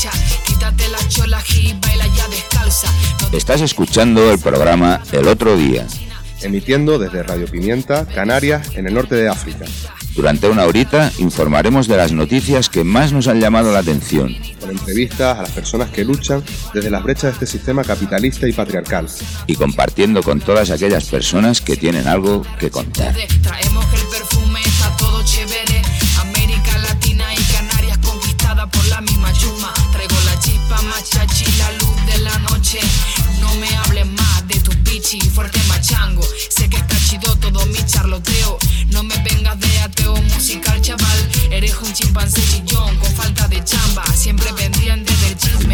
Estás escuchando el programa El Otro Día, emitiendo desde Radio Pimienta, Canarias, en el norte de África. Durante una horita informaremos de las noticias que más nos han llamado la atención. Con entrevistas a las personas que luchan desde las brechas de este sistema capitalista y patriarcal. Y compartiendo con todas aquellas personas que tienen algo que contar. Traemos el perfume, está todo chévere. América Latina y Canarias conquistada por la misma chuma. Traigo la chispa, machachi, la luz de la noche. No me hables más de tu pichi, fuerte machango. Sé que está chido todo mi charloteo. No me vengas de ateo musical, chaval. Eres un chimpancé chillón con falta de chamba. Siempre pendiente del chisme.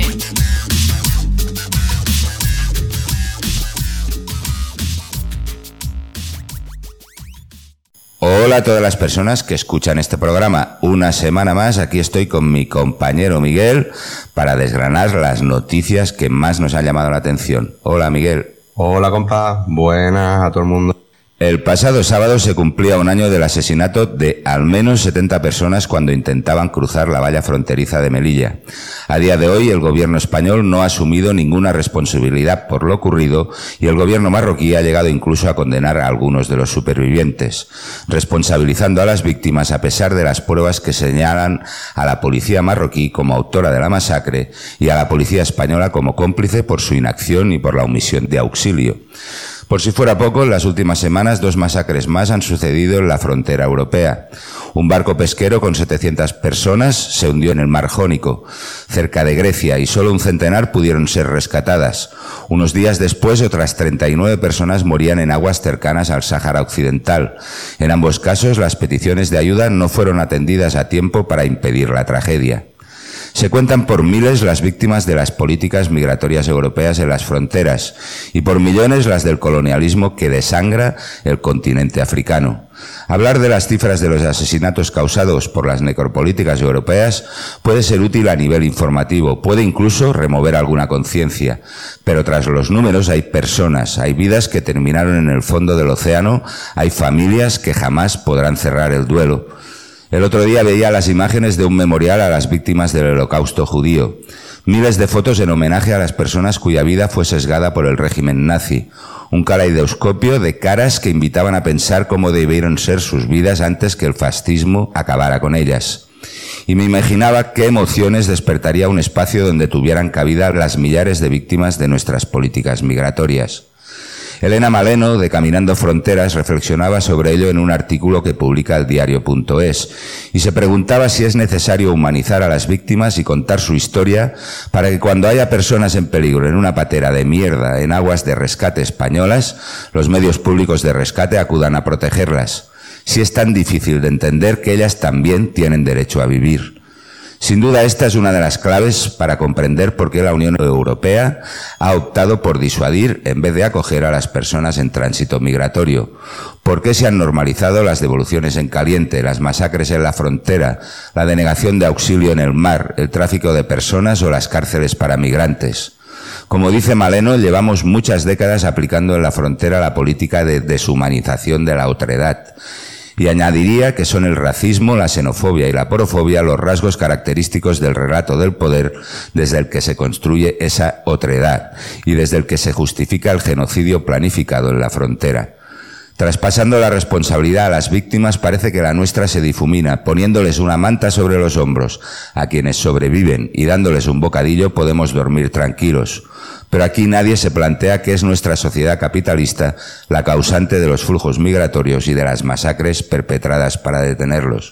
Hola a todas las personas que escuchan este programa. Una semana más aquí estoy con mi compañero Miguel para desgranar las noticias que más nos han llamado la atención. Hola Miguel. Hola compa, buenas a todo el mundo. El pasado sábado se cumplía un año del asesinato de al menos 70 personas cuando intentaban cruzar la valla fronteriza de Melilla. A día de hoy el gobierno español no ha asumido ninguna responsabilidad por lo ocurrido y el gobierno marroquí ha llegado incluso a condenar a algunos de los supervivientes, responsabilizando a las víctimas a pesar de las pruebas que señalan a la policía marroquí como autora de la masacre y a la policía española como cómplice por su inacción y por la omisión de auxilio. Por si fuera poco, en las últimas semanas 2 masacres más han sucedido en la frontera europea. Un barco pesquero con 700 personas se hundió en el Mar Jónico, cerca de Grecia, y solo un centenar pudieron ser rescatadas. Unos días después, otras 39 personas morían en aguas cercanas al Sáhara Occidental. En ambos casos, las peticiones de ayuda no fueron atendidas a tiempo para impedir la tragedia. Se cuentan por miles las víctimas de las políticas migratorias europeas en las fronteras y por millones las del colonialismo que desangra el continente africano. Hablar de las cifras de los asesinatos causados por las necropolíticas europeas puede ser útil a nivel informativo, puede incluso remover alguna conciencia, pero tras los números hay personas, hay vidas que terminaron en el fondo del océano, hay familias que jamás podrán cerrar el duelo. El otro día veía las imágenes de un memorial a las víctimas del Holocausto judío. Miles de fotos en homenaje a las personas cuya vida fue sesgada por el régimen nazi. Un caleidoscopio de caras que invitaban a pensar cómo debieron ser sus vidas antes que el fascismo acabara con ellas. Y me imaginaba qué emociones despertaría un espacio donde tuvieran cabida las millares de víctimas de nuestras políticas migratorias. Elena Maleno, de Caminando Fronteras, reflexionaba sobre ello en un artículo que publica el diario.es y se preguntaba si es necesario humanizar a las víctimas y contar su historia para que cuando haya personas en peligro en una patera de mierda en aguas de rescate españolas, los medios públicos de rescate acudan a protegerlas. Si es tan difícil de entender que ellas también tienen derecho a vivir. Sin duda esta es una de las claves para comprender por qué la Unión Europea ha optado por disuadir en vez de acoger a las personas en tránsito migratorio. ¿Por qué se han normalizado las devoluciones en caliente, las masacres en la frontera, la denegación de auxilio en el mar, el tráfico de personas o las cárceles para migrantes? Como dice Maleno, llevamos muchas décadas aplicando en la frontera la política de deshumanización de la otredad. Y añadiría que son el racismo, la xenofobia y la porofobia los rasgos característicos del relato del poder desde el que se construye esa otredad y desde el que se justifica el genocidio planificado en la frontera. Traspasando la responsabilidad a las víctimas, parece que la nuestra se difumina, poniéndoles una manta sobre los hombros. A quienes sobreviven y dándoles un bocadillo podemos dormir tranquilos. Pero aquí nadie se plantea que es nuestra sociedad capitalista la causante de los flujos migratorios y de las masacres perpetradas para detenerlos.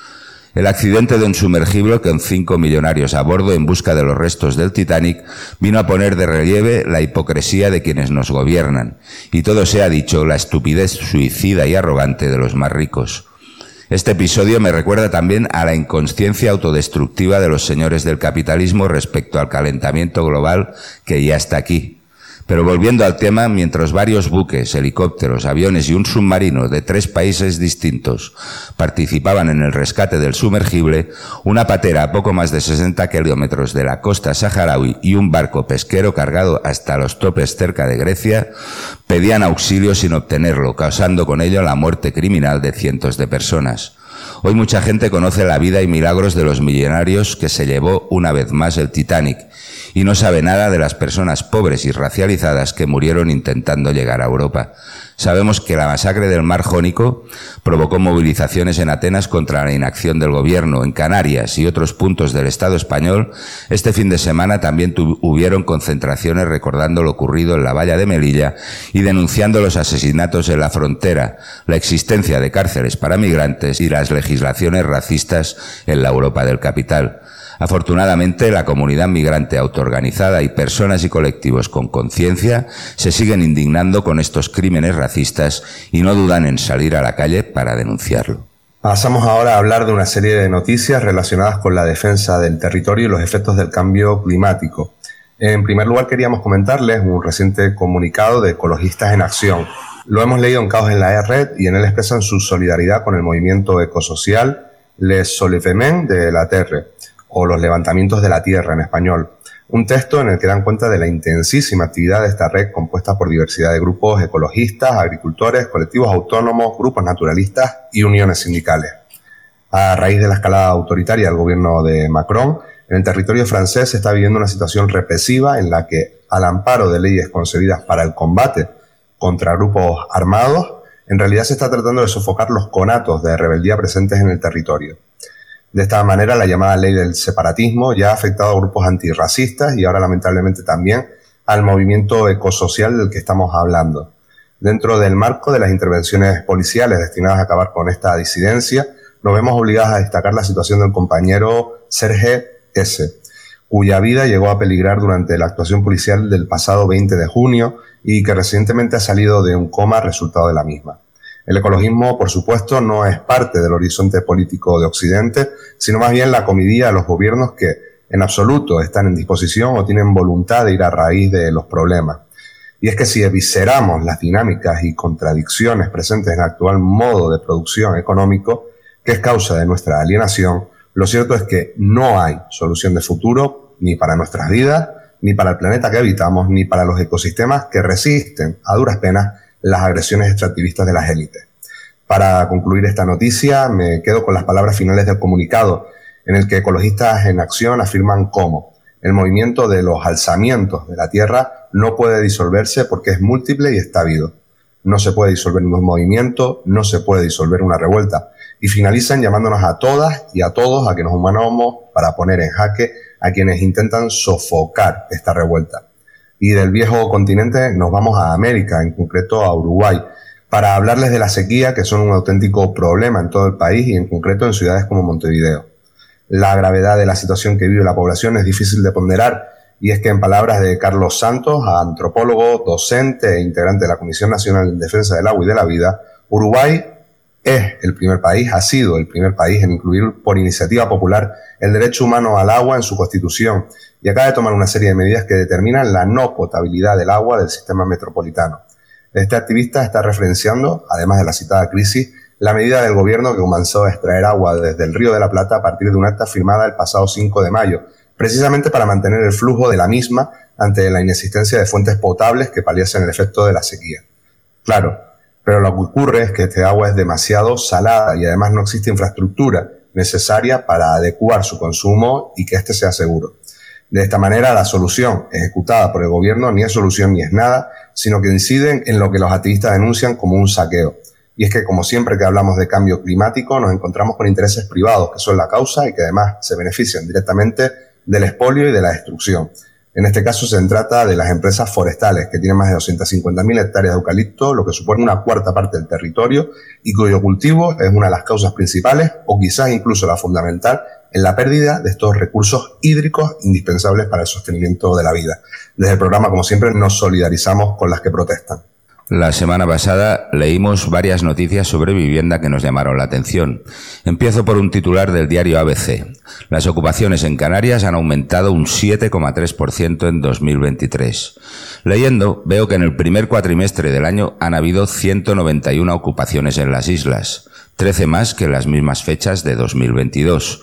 El accidente de un sumergible con 5 millonarios a bordo en busca de los restos del Titanic vino a poner de relieve la hipocresía de quienes nos gobiernan, y todo sea dicho, la estupidez suicida y arrogante de los más ricos. Este episodio me recuerda también a la inconsciencia autodestructiva de los señores del capitalismo respecto al calentamiento global que ya está aquí. Pero volviendo al tema, mientras varios buques, helicópteros, aviones y un submarino de 3 países distintos participaban en el rescate del sumergible, una patera a poco más de 60 kilómetros de la costa saharaui y un barco pesquero cargado hasta los topes cerca de Grecia pedían auxilio sin obtenerlo, causando con ello la muerte criminal de cientos de personas. Hoy mucha gente conoce la vida y milagros de los millonarios que se llevó una vez más el Titanic y no sabe nada de las personas pobres y racializadas que murieron intentando llegar a Europa. Sabemos que la masacre del Mar Jónico provocó movilizaciones en Atenas contra la inacción del gobierno. En Canarias y otros puntos del Estado español, este fin de semana también hubieron concentraciones recordando lo ocurrido en la valla de Melilla y denunciando los asesinatos en la frontera, la existencia de cárceles para migrantes y las legislaciones racistas en la Europa del capital. Afortunadamente, la comunidad migrante autoorganizada y personas y colectivos con conciencia se siguen indignando con estos crímenes racistas y no dudan en salir a la calle para denunciarlo. Pasamos ahora a hablar de una serie de noticias relacionadas con la defensa del territorio y los efectos del cambio climático. En primer lugar, queríamos comentarles un reciente comunicado de Ecologistas en Acción. Lo hemos leído en Caos en la Red y en él expresan su solidaridad con el movimiento ecosocial Les Soulèvements de la Terre, o los levantamientos de la tierra en español. Un texto en el que dan cuenta de la intensísima actividad de esta red compuesta por diversidad de grupos ecologistas, agricultores, colectivos autónomos, grupos naturalistas y uniones sindicales. A raíz de la escalada autoritaria del gobierno de Macron, en el territorio francés se está viviendo una situación represiva en la que, al amparo de leyes concebidas para el combate contra grupos armados, en realidad se está tratando de sofocar los conatos de rebeldía presentes en el territorio. De esta manera, la llamada ley del separatismo ya ha afectado a grupos antirracistas y ahora, lamentablemente, también al movimiento ecosocial del que estamos hablando. Dentro del marco de las intervenciones policiales destinadas a acabar con esta disidencia, nos vemos obligados a destacar la situación del compañero Serge S., cuya vida llegó a peligrar durante la actuación policial del pasado 20 de junio y que recientemente ha salido de un coma resultado de la misma. El ecologismo, por supuesto, no es parte del horizonte político de Occidente, sino más bien la comidilla de los gobiernos que, en absoluto, están en disposición o tienen voluntad de ir a raíz de los problemas. Y es que si evisceramos las dinámicas y contradicciones presentes en el actual modo de producción económico, que es causa de nuestra alienación, lo cierto es que no hay solución de futuro ni para nuestras vidas, ni para el planeta que habitamos, ni para los ecosistemas que resisten, a duras penas, las agresiones extractivistas de las élites. Para concluir esta noticia, me quedo con las palabras finales del comunicado, en el que Ecologistas en Acción afirman cómo el movimiento de los alzamientos de la tierra no puede disolverse porque es múltiple y está habido. No se puede disolver un movimiento, no se puede disolver una revuelta. Y finalizan llamándonos a todas y a todos a que nos unamos para poner en jaque a quienes intentan sofocar esta revuelta. Y del viejo continente nos vamos a América, en concreto a Uruguay, para hablarles de la sequía, que son un auténtico problema en todo el país y en concreto en ciudades como Montevideo. La gravedad de la situación que vive la población es difícil de ponderar, y es que en palabras de Carlos Santos, antropólogo, docente e integrante de la Comisión Nacional en Defensa del Agua y de la Vida, Uruguay es el primer país, ha sido el primer país en incluir por iniciativa popular el derecho humano al agua en su constitución y acaba de tomar una serie de medidas que determinan la no potabilidad del agua del sistema metropolitano. Este activista está referenciando, además de la citada crisis, la medida del gobierno que comenzó a extraer agua desde el Río de la Plata a partir de un acta firmada el pasado 5 de mayo, precisamente para mantener el flujo de la misma ante la inexistencia de fuentes potables que paliasen el efecto de la sequía. Claro, pero lo que ocurre es que este agua es demasiado salada y además no existe infraestructura necesaria para adecuar su consumo y que éste sea seguro. De esta manera, la solución ejecutada por el gobierno ni es solución ni es nada, sino que inciden en lo que los activistas denuncian como un saqueo. Y es que, como siempre que hablamos de cambio climático, nos encontramos con intereses privados que son la causa y que además se benefician directamente del expolio y de la destrucción. En este caso se trata de las empresas forestales, que tienen más de 250.000 hectáreas de eucalipto, lo que supone una cuarta parte del territorio y cuyo cultivo es una de las causas principales, o quizás incluso la fundamental, en la pérdida de estos recursos hídricos indispensables para el sostenimiento de la vida. Desde el programa, como siempre, nos solidarizamos con las que protestan. La semana pasada leímos varias noticias sobre vivienda que nos llamaron la atención. Empiezo por un titular del diario ABC. Las ocupaciones en Canarias han aumentado un 7,3% en 2023. Leyendo, veo que en el primer cuatrimestre del año han habido 191 ocupaciones en las islas, 13 más que en las mismas fechas de 2022.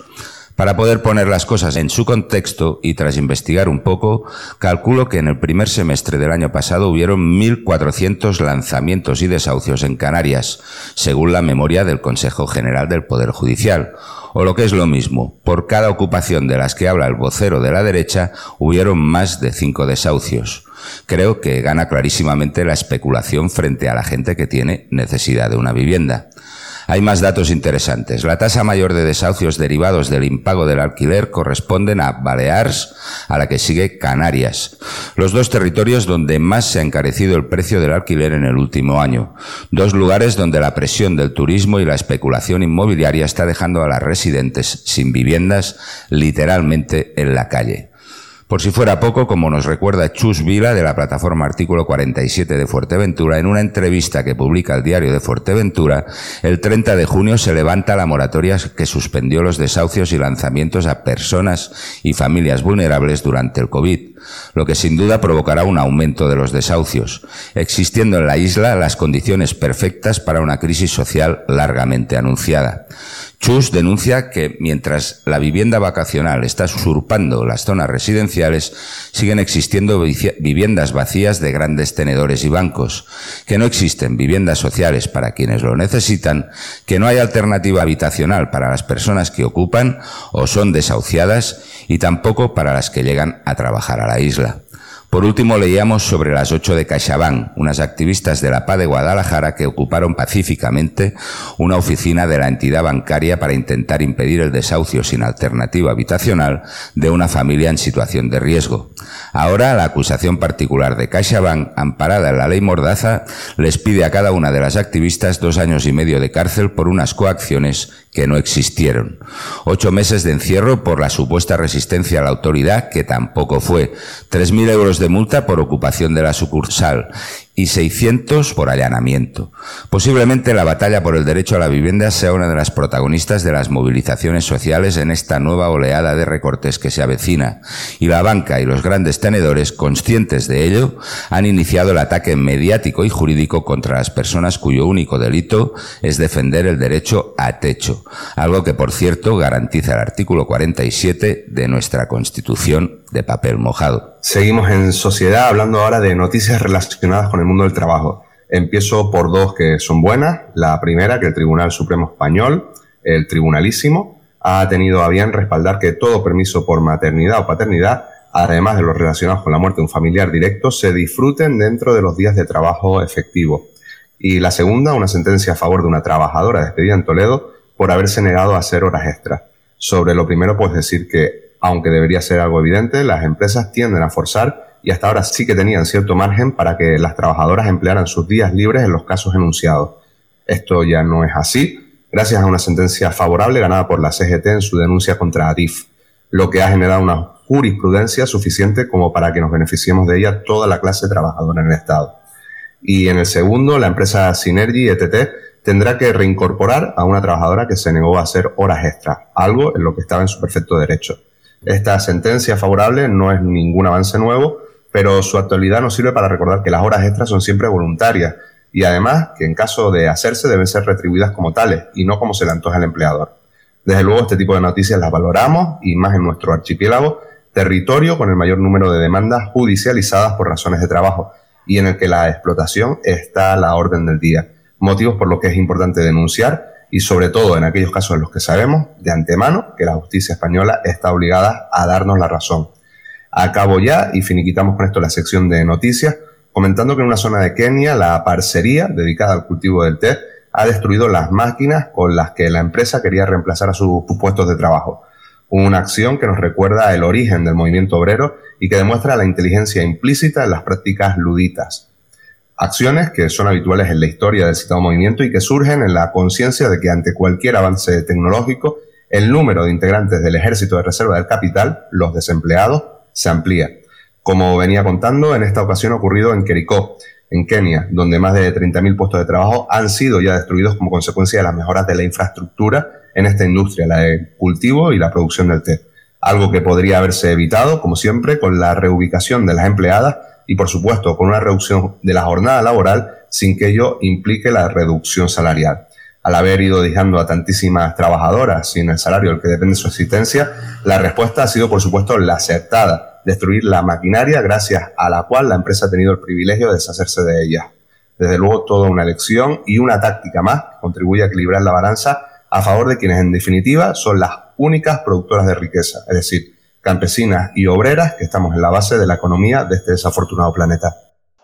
Para poder poner las cosas en su contexto y tras investigar un poco, calculo que en el primer semestre del año pasado hubieron 1.400 lanzamientos y desahucios en Canarias, según la memoria del Consejo General del Poder Judicial. O lo que es lo mismo, por cada ocupación de las que habla el vocero de la derecha, hubieron más de 5 desahucios. Creo que gana clarísimamente la especulación frente a la gente que tiene necesidad de una vivienda. Hay más datos interesantes. La tasa mayor de desahucios derivados del impago del alquiler corresponden a Balears, a la que sigue Canarias. Los dos territorios donde más se ha encarecido el precio del alquiler en el último año. Dos lugares donde la presión del turismo y la especulación inmobiliaria está dejando a las residentes sin viviendas literalmente en la calle. Por si fuera poco, como nos recuerda Chus Vila de la plataforma Artículo 47 de Fuerteventura, en una entrevista que publica el Diario de Fuerteventura, el 30 de junio se levanta la moratoria que suspendió los desahucios y lanzamientos a personas y familias vulnerables durante el COVID, lo que sin duda provocará un aumento de los desahucios, existiendo en la isla las condiciones perfectas para una crisis social largamente anunciada. Chus denuncia que mientras la vivienda vacacional está usurpando las zonas residenciales, siguen existiendo viviendas vacías de grandes tenedores y bancos, que no existen viviendas sociales para quienes lo necesitan, que no hay alternativa habitacional para las personas que ocupan o son desahuciadas y tampoco para las que llegan a trabajar a la isla. Por último, leíamos sobre las 8 de CaixaBank, unas activistas de la PA de Guadalajara que ocuparon pacíficamente una oficina de la entidad bancaria para intentar impedir el desahucio sin alternativa habitacional de una familia en situación de riesgo. Ahora, la acusación particular de CaixaBank, amparada en la ley Mordaza, les pide a cada una de las activistas 2 años y medio de cárcel por unas coacciones que no existieron. 8 meses de encierro por la supuesta resistencia a la autoridad, que tampoco fue. 3.000 euros de multa por ocupación de la sucursal y 600 por allanamiento. Posiblemente la batalla por el derecho a la vivienda sea una de las protagonistas de las movilizaciones sociales en esta nueva oleada de recortes que se avecina, y la banca y los grandes tenedores, conscientes de ello, han iniciado el ataque mediático y jurídico contra las personas cuyo único delito es defender el derecho a techo, algo que, por cierto, garantiza el artículo 47 de nuestra Constitución de papel mojado. Seguimos en Sociedad hablando ahora de noticias relacionadas con el mundo del trabajo. Empiezo por 2 que son buenas. La primera, que el Tribunal Supremo Español, el Tribunalísimo, ha tenido a bien respaldar que todo permiso por maternidad o paternidad, además de los relacionados con la muerte de un familiar directo, se disfruten dentro de los días de trabajo efectivo. Y la segunda, una sentencia a favor de una trabajadora despedida en Toledo por haberse negado a hacer horas extras. Sobre lo primero, pues decir que, aunque debería ser algo evidente, las empresas tienden a forzar y hasta ahora sí que tenían cierto margen para que las trabajadoras emplearan sus días libres en los casos enunciados. Esto ya no es así, gracias a una sentencia favorable ganada por la CGT en su denuncia contra Adif, lo que ha generado una jurisprudencia suficiente como para que nos beneficiemos de ella toda la clase trabajadora en el Estado. Y en el segundo, la empresa Synergy ETT tendrá que reincorporar a una trabajadora que se negó a hacer horas extras, algo en lo que estaba en su perfecto derecho. Esta sentencia favorable no es ningún avance nuevo, pero su actualidad nos sirve para recordar que las horas extras son siempre voluntarias y además que en caso de hacerse deben ser retribuidas como tales y no como se le antoja al empleador. Desde luego este tipo de noticias las valoramos y más en nuestro archipiélago, territorio con el mayor número de demandas judicializadas por razones de trabajo y en el que la explotación está a la orden del día. Motivos por los que es importante denunciar y sobre todo en aquellos casos en los que sabemos de antemano que la justicia española está obligada a darnos la razón. Acabo ya y finiquitamos con esto la sección de noticias, comentando que en una zona de Kenia la parcería dedicada al cultivo del té ha destruido las máquinas con las que la empresa quería reemplazar a sus puestos de trabajo. Una acción que nos recuerda el origen del movimiento obrero y que demuestra la inteligencia implícita en las prácticas luditas. Acciones que son habituales en la historia del citado movimiento y que surgen en la conciencia de que ante cualquier avance tecnológico, el número de integrantes del Ejército de Reserva del Capital, los desempleados, se amplía. Como venía contando, en esta ocasión ha ocurrido en Kericho, en Kenia, donde más de 30.000 puestos de trabajo han sido ya destruidos como consecuencia de las mejoras de la infraestructura en esta industria, la de cultivo y la producción del té. Algo que podría haberse evitado, como siempre, con la reubicación de las empleadas y, por supuesto, con una reducción de la jornada laboral sin que ello implique la reducción salarial. al haber ido dejando a tantísimas trabajadoras sin el salario del que depende su existencia, la respuesta ha sido, por supuesto, la acertada: destruir la maquinaria gracias a la cual la empresa ha tenido el privilegio de deshacerse de ella. Desde luego, toda una lección y una táctica más que contribuye a equilibrar la balanza a favor de quienes, en definitiva, son las únicas productoras de riqueza, es decir, campesinas y obreras, que estamos en la base de la economía de este desafortunado planeta.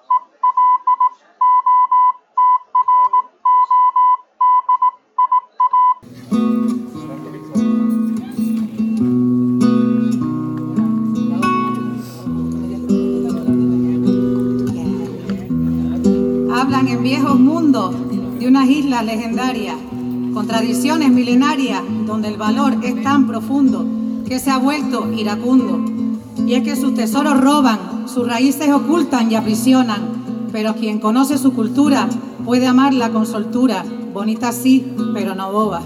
Hablan en viejos mundos de unas islas legendarias, con tradiciones milenarias, donde el valor es tan profundo que se ha vuelto iracundo. Y es que sus tesoros roban, sus raíces ocultan y aprisionan, pero quien conoce su cultura puede amarla con soltura, bonita sí, pero no boba.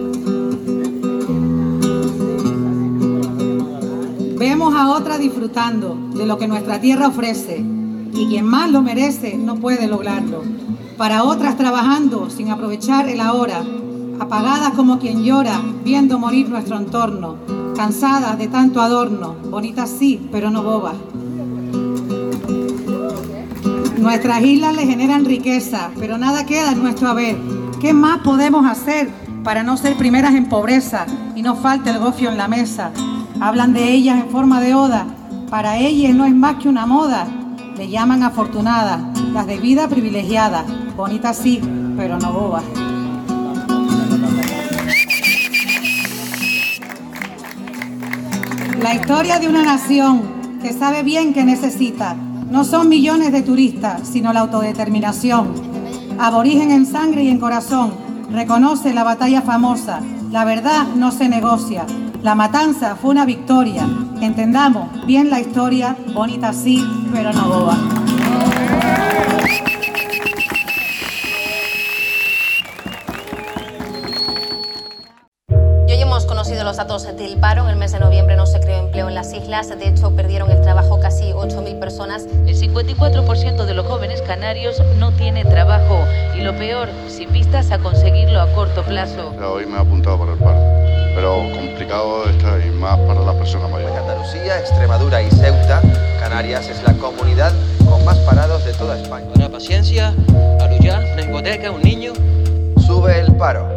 Vemos a otra disfrutando de lo que nuestra tierra ofrece, y quien más lo merece no puede lograrlo. Para otras trabajando sin aprovechar el ahora, apagadas como quien llora viendo morir nuestro entorno, cansadas de tanto adorno, bonitas sí, pero no bobas. Nuestras islas le generan riqueza, pero nada queda en nuestro haber. ¿Qué más podemos hacer para no ser primeras en pobreza y no falte el gofio en la mesa? Hablan de ellas en forma de oda, para ellas no es más que una moda. Le llaman afortunadas, las de vida privilegiada, bonitas sí, pero no bobas. La historia de una nación que sabe bien que necesita no son millones de turistas, sino la autodeterminación. Aborigen en sangre y en corazón, reconoce la batalla famosa, la verdad no se negocia, la matanza fue una victoria. Entendamos bien la historia, bonita sí, pero no boba. Y hoy hemos conocido los datos del paro. En el mes de noviembre no se creó empleo en las islas. De hecho, perdieron el trabajo casi 8.000 personas. El 54% de los jóvenes canarios no tiene trabajo. Y lo peor, sin vistas a conseguirlo a corto plazo. Hoy me he apuntado para el paro, pero complicado está y más para las personas mayores. En Andalucía, Extremadura y Ceuta, Canarias es la comunidad con más parados de toda España. Una paciencia, aluyá, una hipoteca, un niño. Sube el paro.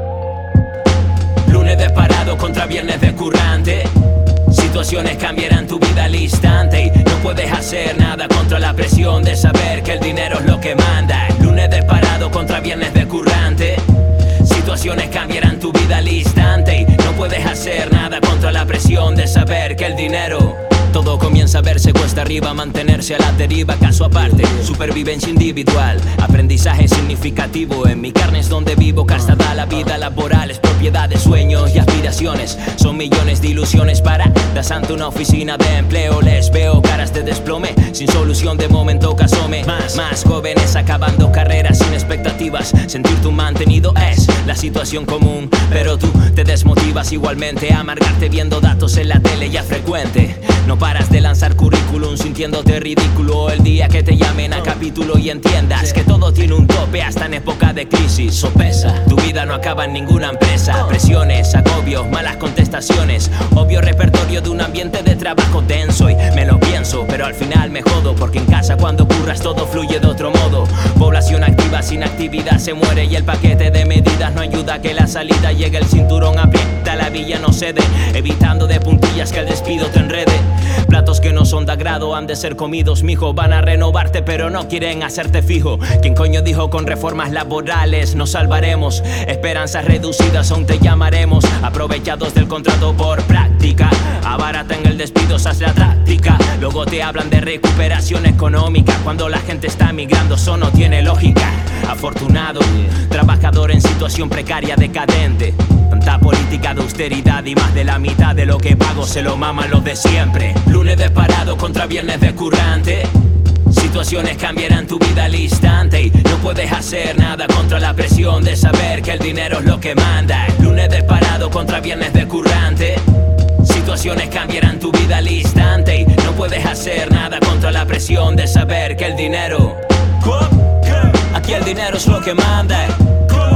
Lunes de parado contra viernes de currante. Situaciones cambiarán tu vida al instante y no puedes hacer nada contra la presión de saber que el dinero es lo que manda. Lunes de parado contra viernes de currante. Situaciones cambiarán tu vida al instante y no puedes hacer nada contra la presión de saber que el dinero... Todo comienza a verse cuesta arriba, mantenerse a la deriva, caso aparte, supervivencia individual, aprendizaje significativo, en mi carne es donde vivo, castada la vida laboral, es propiedad de sueños y aspiraciones, son millones de ilusiones paradas ante una oficina de empleo, les veo caras de desplome, sin solución de momento que asome, más jóvenes acabando carreras sin expectativas, sentirte un mantenido es la situación común, pero tú te desmotivas igualmente, amargarte viendo datos en la tele ya frecuente, no paras de lanzar currículum sintiéndote ridículo el día que te llamen a capítulo y entiendas que todo tiene un tope hasta en época de crisis. Sopesa, tu vida no acaba en ninguna empresa. Presiones, agobios, malas contestaciones, obvio repertorio de un ambiente de trabajo denso y me lo pienso, pero al final me jodo porque en casa cuando curras todo fluye de otro modo. Población activa sin actividad se muere y el paquete de medidas no ayuda a que la salida llegue, el cinturón aprieta, la villa no cede, evitando de puntillas que el despido te enrede. Platos que no son de agrado han de ser comidos, mijo. Van a renovarte pero no quieren hacerte fijo. ¿Quién coño dijo con reformas laborales nos salvaremos? Esperanzas reducidas aún te llamaremos. Aprovechados del contrato por práctica, abaratan el despido, se hace la táctica. Luego te hablan de recuperación económica cuando la gente está migrando, eso no tiene lógica. Afortunado, trabajador en situación precaria decadente. Tanta política de austeridad y más de la mitad de lo que pago se lo maman los de siempre. Lunes de parado contra viernes de currante. Situaciones cambiarán tu vida al instante y no puedes hacer nada contra la presión de saber que el dinero es lo que manda. Lunes de parado contra viernes de currante. Situaciones cambiarán tu vida al instante y no puedes hacer nada contra la presión de saber que el dinero... Aquí el dinero es lo que manda. Aquí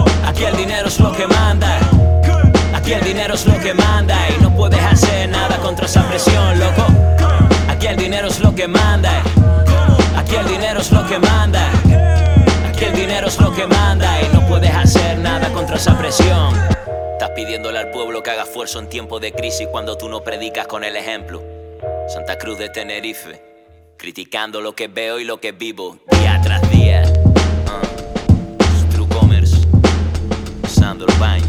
Aquí el dinero es lo que manda. Aquí el dinero es lo que manda y no puedes hacer nada contra esa presión, loco. Aquí el dinero es lo que manda. Aquí el dinero es lo que manda. Aquí el dinero es lo que manda y no puedes hacer nada contra esa presión. Estás pidiéndole al pueblo que haga esfuerzo en tiempos de crisis cuando tú no predicas con el ejemplo. Santa Cruz de Tenerife, criticando lo que veo y lo que vivo día tras día. True Commerce, usando el baño.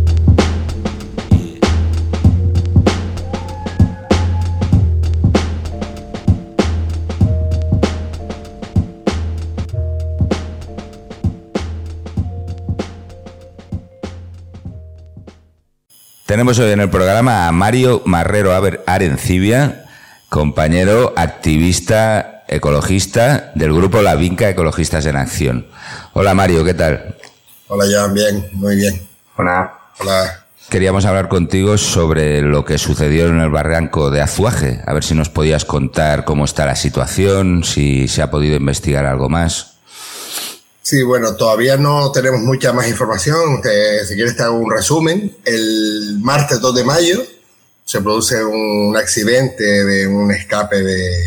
Tenemos hoy en el programa a Mario Marrero Arencibia, compañero activista ecologista del grupo La Vinca Ecologistas en Acción. Hola Mario, ¿qué tal? Hola Joan, bien, muy bien. Hola. Hola. Queríamos hablar contigo sobre lo que sucedió en el barranco de Azuaje, a ver si nos podías contar cómo está la situación, si se ha podido investigar algo más. Sí, bueno, todavía no tenemos mucha más información. Si quieres te hago un resumen. El martes 2 de mayo se produce un accidente de un escape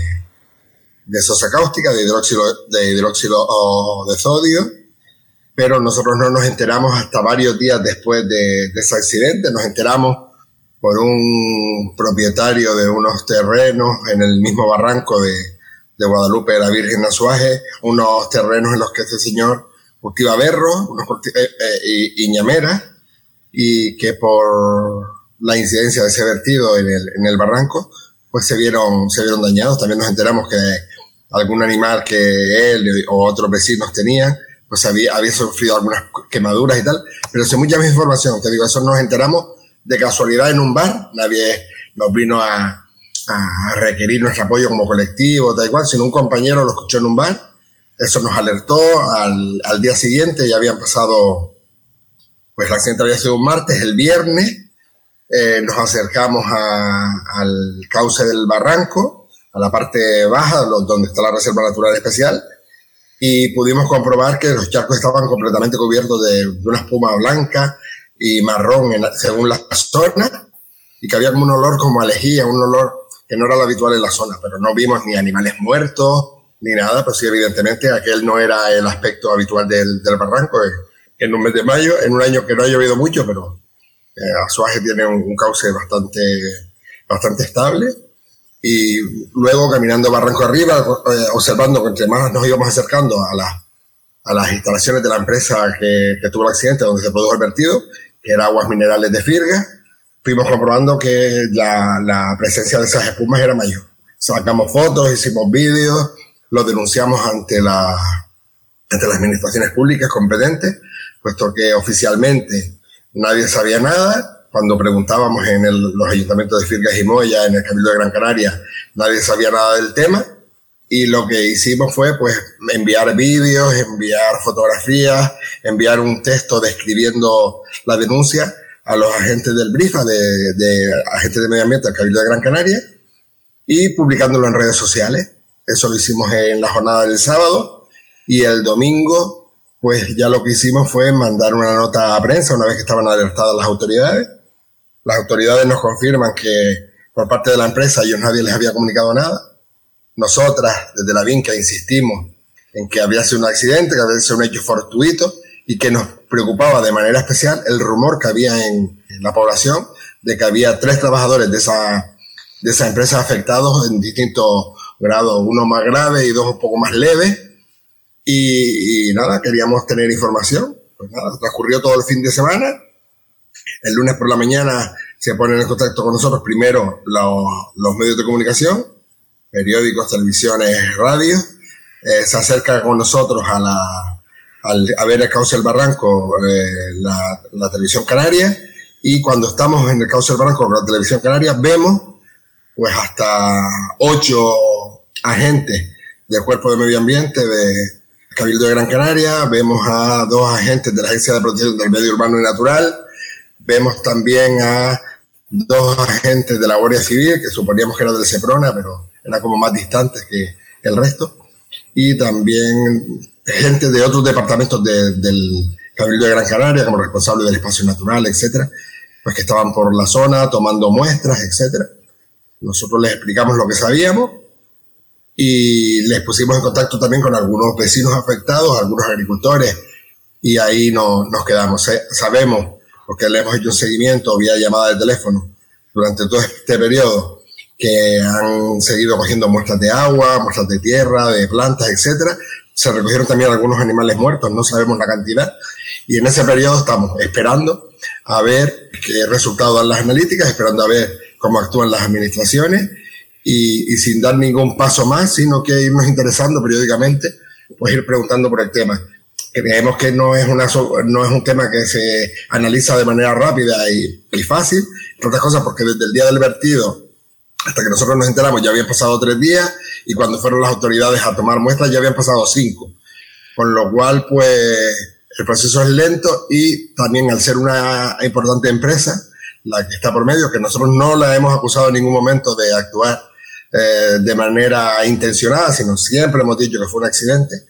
de sosa cáustica, de hidróxido de sodio, pero nosotros no nos enteramos hasta varios días después de ese accidente. Nos enteramos por un propietario de unos terrenos en el mismo barranco de Guadalupe de la Virgen de Azuaje, unos terrenos en los que este señor cultiva berros y ñameras, y que por la incidencia de ese vertido en el barranco, pues se vieron dañados. También nos enteramos que algún animal que él o otros vecinos tenían, pues había sufrido algunas quemaduras y tal, pero sin mucha más información. Te digo, eso nos enteramos de casualidad en un bar. Nadie nos vino a requerir nuestro apoyo como colectivo, tal cual, sino un compañero lo escuchó en un bar. Eso nos alertó. Al día siguiente ya habían pasado, pues el accidente había sido un martes. El viernes nos acercamos al cauce del barranco, a la parte baja, donde está la Reserva Natural Especial, y pudimos comprobar que los charcos estaban completamente cubiertos de una espuma blanca y marrón según las zonas, y que había como un olor como a lejía, un olor que no era lo habitual en la zona, pero no vimos ni animales muertos ni nada. Pues sí, evidentemente aquel no era el aspecto habitual del barranco en un mes de mayo, en un año que no ha llovido mucho, pero Azuaje tiene un cauce bastante estable. Y luego caminando barranco arriba, observando que entre más nos íbamos acercando a las instalaciones de la empresa que tuvo el accidente, donde se produjo el vertido, que era Aguas Minerales de Firga, fuimos comprobando que la presencia de esas espumas era mayor. Sacamos fotos, hicimos vídeos, lo denunciamos ante las administraciones públicas competentes, puesto que oficialmente nadie sabía nada. Cuando preguntábamos en los ayuntamientos de Firgas y Moya, en el Cabildo de Gran Canaria, nadie sabía nada del tema. Y lo que hicimos fue pues enviar vídeos, enviar fotografías, enviar un texto describiendo la denuncia a los agentes del BRIFA, de agentes de medio ambiente del Cabildo de Gran Canaria, y publicándolo en redes sociales. Eso lo hicimos en la jornada del sábado, y el domingo pues ya lo que hicimos fue mandar una nota a prensa una vez que estaban alertadas las autoridades. Las autoridades nos confirman que por parte de la empresa a ellos nadie les había comunicado nada. Nosotras, desde la Vinca, insistimos en que había sido un accidente, que había sido un hecho fortuito, y que nos preocupaba de manera especial el rumor que había en la población de que había 3 trabajadores de esa empresa afectados en distintos grados, uno más grave y 2 un poco más leves. Y nada, queríamos tener información. Pues nada, transcurrió todo el fin de semana. El lunes por la mañana se ponen en contacto con nosotros primero los medios de comunicación, periódicos, televisiones, radios. Se acerca con nosotros a ver el cauce del barranco la televisión canaria, y cuando estamos en el cauce del barranco con la televisión canaria vemos pues hasta 8 agentes del Cuerpo de Medio Ambiente de Cabildo de Gran Canaria, vemos a 2 agentes de la Agencia de Protección del Medio Urbano y Natural, vemos también a 2 agentes de la Guardia Civil, que suponíamos que era del Seprona, pero era como más distantes que el resto, y también gente de otros departamentos del Cabildo de Gran Canaria como responsable del espacio natural, etcétera, pues que estaban por la zona tomando muestras, etcétera. Nosotros les explicamos lo que sabíamos y les pusimos en contacto también con algunos vecinos afectados, algunos agricultores, y ahí nos quedamos. Sabemos, porque le hemos hecho un seguimiento vía llamada de teléfono durante todo este periodo, que han seguido cogiendo muestras de agua, muestras de tierra, de plantas, etcétera. Se recogieron también algunos animales muertos, no sabemos la cantidad, y en ese periodo estamos esperando a ver qué resultados dan las analíticas, esperando a ver cómo actúan las administraciones, y sin dar ningún paso más, sino que irnos interesando periódicamente, pues ir preguntando por el tema. Creemos que no es un tema que se analiza de manera rápida y fácil, entre otras cosas porque desde el día del vertido hasta que nosotros nos enteramos ya habían pasado 3 días, y cuando fueron las autoridades a tomar muestras ya habían pasado 5. Con lo cual, pues, el proceso es lento, y también al ser una importante empresa, la que está por medio, que nosotros no la hemos acusado en ningún momento de actuar de manera intencionada, sino siempre hemos dicho que fue un accidente,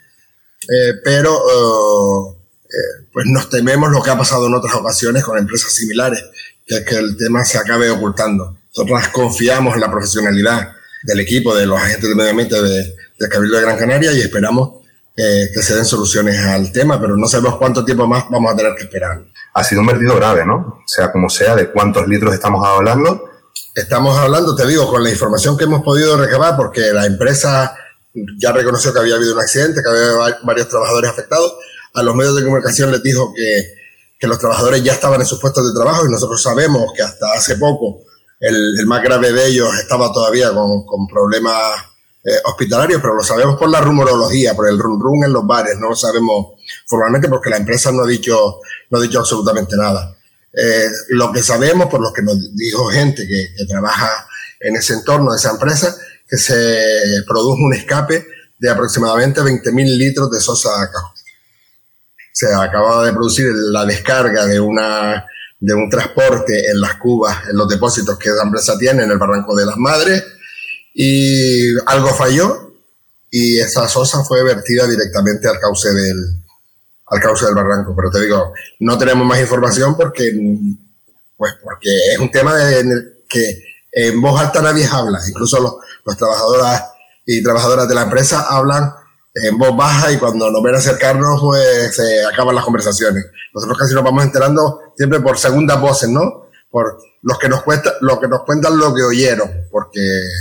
pero pues nos tememos lo que ha pasado en otras ocasiones con empresas similares, que es que el tema se acabe ocultando. Nosotros confiamos en la profesionalidad del equipo, de los agentes de medio ambiente del Cabildo de Gran Canaria, y esperamos que se den soluciones al tema, pero no sabemos cuánto tiempo más vamos a tener que esperar. Ha sido un vertido grave, ¿no? Sea como sea, ¿de cuántos litros estamos hablando? Estamos hablando, te digo, con la información que hemos podido recabar, porque la empresa ya reconoció que había habido un accidente, que había varios trabajadores afectados. A los medios de comunicación les dijo que los trabajadores ya estaban en sus puestos de trabajo, y nosotros sabemos que hasta hace poco el más grave de ellos estaba todavía con problemas hospitalarios, pero lo sabemos por la rumorología, por el rum en los bares. No lo sabemos formalmente porque la empresa no ha dicho absolutamente nada. Lo que sabemos, por lo que nos dijo gente que trabaja en ese entorno de esa empresa, que se produjo un escape de aproximadamente 20.000 litros de sosa cáustica. Se acababa de producir la descarga de un transporte en las cubas, en los depósitos que esa empresa tiene en el Barranco de las Madres, y algo falló, y esa sosa fue vertida directamente al cauce del barranco. Pero te digo, no tenemos más información porque es un tema que en voz alta nadie habla. Incluso los trabajadoras y trabajadoras de la empresa hablan en voz baja, y cuando nos ven acercarnos, pues se acaban las conversaciones. Nosotros casi nos vamos enterando siempre por segundas voces, ¿no? Por los que nos cuentan lo que oyeron, porque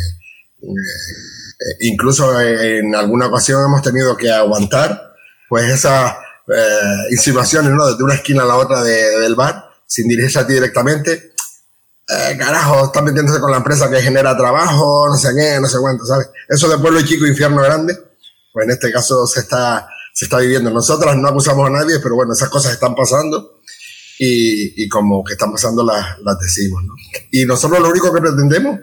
incluso en alguna ocasión hemos tenido que aguantar pues esas insinuaciones, ¿no? Desde una esquina a la otra del bar, sin dirigirse a ti directamente. Carajo, están metiéndose con la empresa que genera trabajo, no sé qué, no sé cuánto, ¿sabes? Eso de pueblo chico, infierno grande, pues en este caso se está viviendo. Nosotras no acusamos a nadie, pero bueno, esas cosas están pasando, y como que están pasando las decimos, ¿no? Y nosotros lo único que pretendemos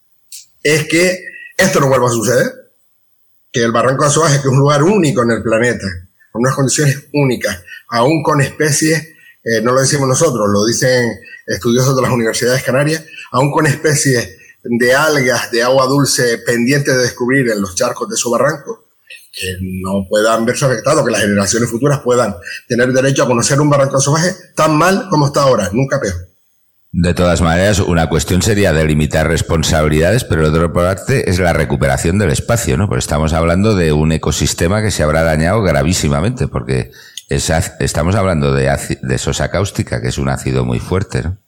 es que esto no vuelva a suceder, que el Barranco de Azuaje, que es un lugar único en el planeta, con unas condiciones únicas, aún con especies, no lo decimos nosotros, lo dicen estudiosos de las universidades canarias, aún con especies de algas de agua dulce pendientes de descubrir en los charcos de su barranco, que no puedan verse afectados, que las generaciones futuras puedan tener derecho a conocer un Barranco de Azuaje tan mal como está ahora, nunca peor. De todas maneras, una cuestión sería delimitar responsabilidades, pero de otra parte es la recuperación del espacio, ¿no? Porque estamos hablando de un ecosistema que se habrá dañado gravísimamente, porque estamos hablando de sosa cáustica, que es un ácido muy fuerte, ¿no?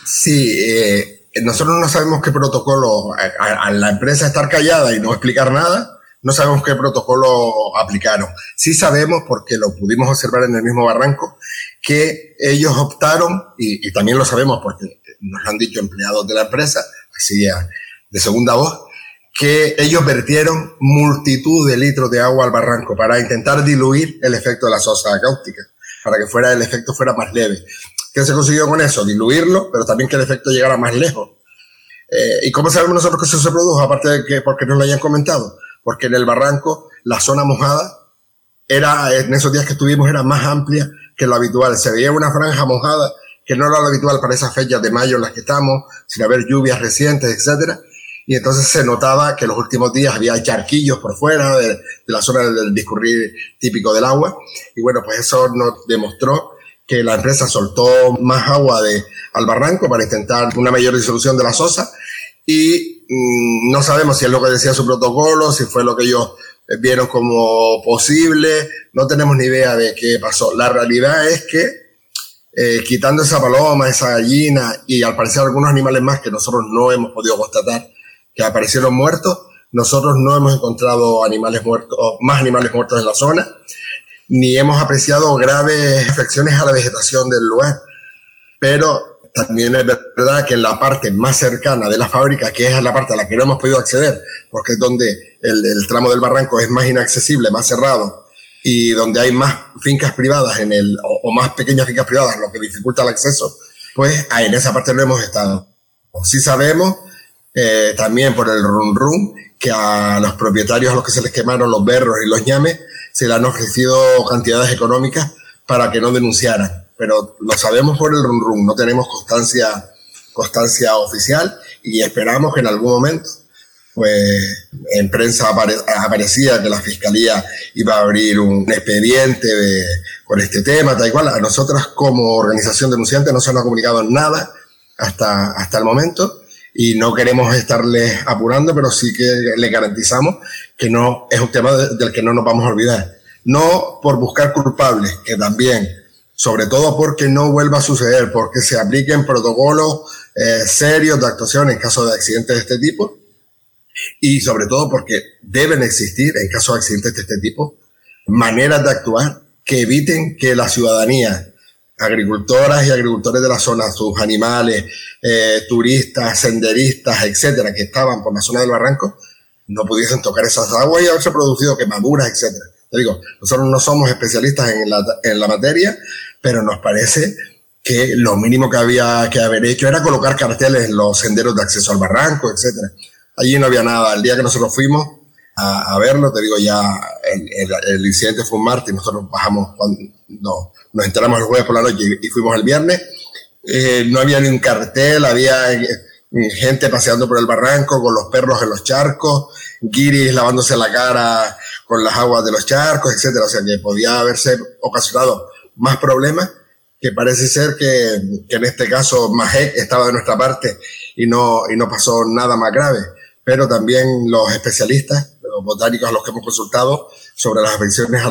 Sí, nosotros no sabemos qué protocolo, a la empresa estar callada y no explicar nada, no sabemos qué protocolo aplicaron. Sí sabemos, porque lo pudimos observar en el mismo barranco, que ellos optaron, y también lo sabemos porque nos lo han dicho empleados de la empresa, así de segunda voz, que ellos vertieron multitud de litros de agua al barranco para intentar diluir el efecto de la sosa cáustica, para que el efecto fuera más leve. ¿Qué se consiguió con eso? Diluirlo, pero también que el efecto llegara más lejos. ¿Y cómo sabemos nosotros que eso se produjo? Aparte de que porque nos lo hayan comentado, porque en el barranco la zona mojada en esos días que estuvimos era más amplia que lo habitual. Se veía una franja mojada que no era lo habitual para esas fechas de mayo en las que estamos, sin haber lluvias recientes, etcétera. Y entonces se notaba que en los últimos días había charquillos por fuera de la zona del discurrir típico del agua. Y bueno, pues eso nos demostró que la empresa soltó más agua al barranco para intentar una mayor disolución de la sosa y no sabemos si es lo que decía su protocolo, si fue lo que ellos vieron como posible, no tenemos ni idea de qué pasó. La realidad es que quitando esa paloma, esa gallina y al parecer algunos animales más que nosotros no hemos podido constatar que aparecieron muertos, nosotros no hemos encontrado animales muertos, más animales muertos en la zona, ni hemos apreciado graves afecciones a la vegetación del lugar. Pero también es verdad que en la parte más cercana de la fábrica, que es la parte a la que no hemos podido acceder, porque es donde el tramo del barranco es más inaccesible, más cerrado, y donde hay más fincas privadas o más pequeñas fincas privadas, lo que dificulta el acceso, pues en esa parte no hemos estado. Sí sabemos, también por el rum rum, que a los propietarios a los que se les quemaron los berros y los ñames se le han ofrecido cantidades económicas para que no denunciaran. Pero lo sabemos por el rum rum, no tenemos constancia oficial y esperamos que en algún momento, pues en prensa aparecía que la Fiscalía iba a abrir un expediente con este tema, tal y cual. A nosotras como organización denunciante no se nos ha comunicado nada hasta el momento y no queremos estarles apurando, pero sí que le garantizamos que no es un tema del que no nos vamos a olvidar. No por buscar culpables, que también, sobre todo porque no vuelva a suceder, porque se apliquen protocolos serios de actuación en caso de accidentes de este tipo y sobre todo porque deben existir en caso de accidentes de este tipo maneras de actuar que eviten que la ciudadanía, agricultoras y agricultores de la zona, sus animales, turistas, senderistas, etcétera, que estaban por la zona del barranco, no pudiesen tocar esas aguas y haberse producido quemaduras, etcétera. Te digo, nosotros no somos especialistas en la materia, pero nos parece que lo mínimo que había que haber hecho era colocar carteles en los senderos de acceso al barranco, etcétera. Allí no había nada. El día que nosotros fuimos a verlo, te digo, ya el incidente fue un martes, nosotros bajamos nos enteramos el jueves por la noche y fuimos el viernes. No había ni un cartel, había gente paseando por el barranco con los perros en los charcos, guiris lavándose la cara con las aguas de los charcos, etcétera. O sea que podía haberse ocasionado más problemas, que parece ser que en este caso Majek estaba de nuestra parte y no pasó nada más grave. Pero también los especialistas, los botánicos a los que hemos consultado sobre las afecciones a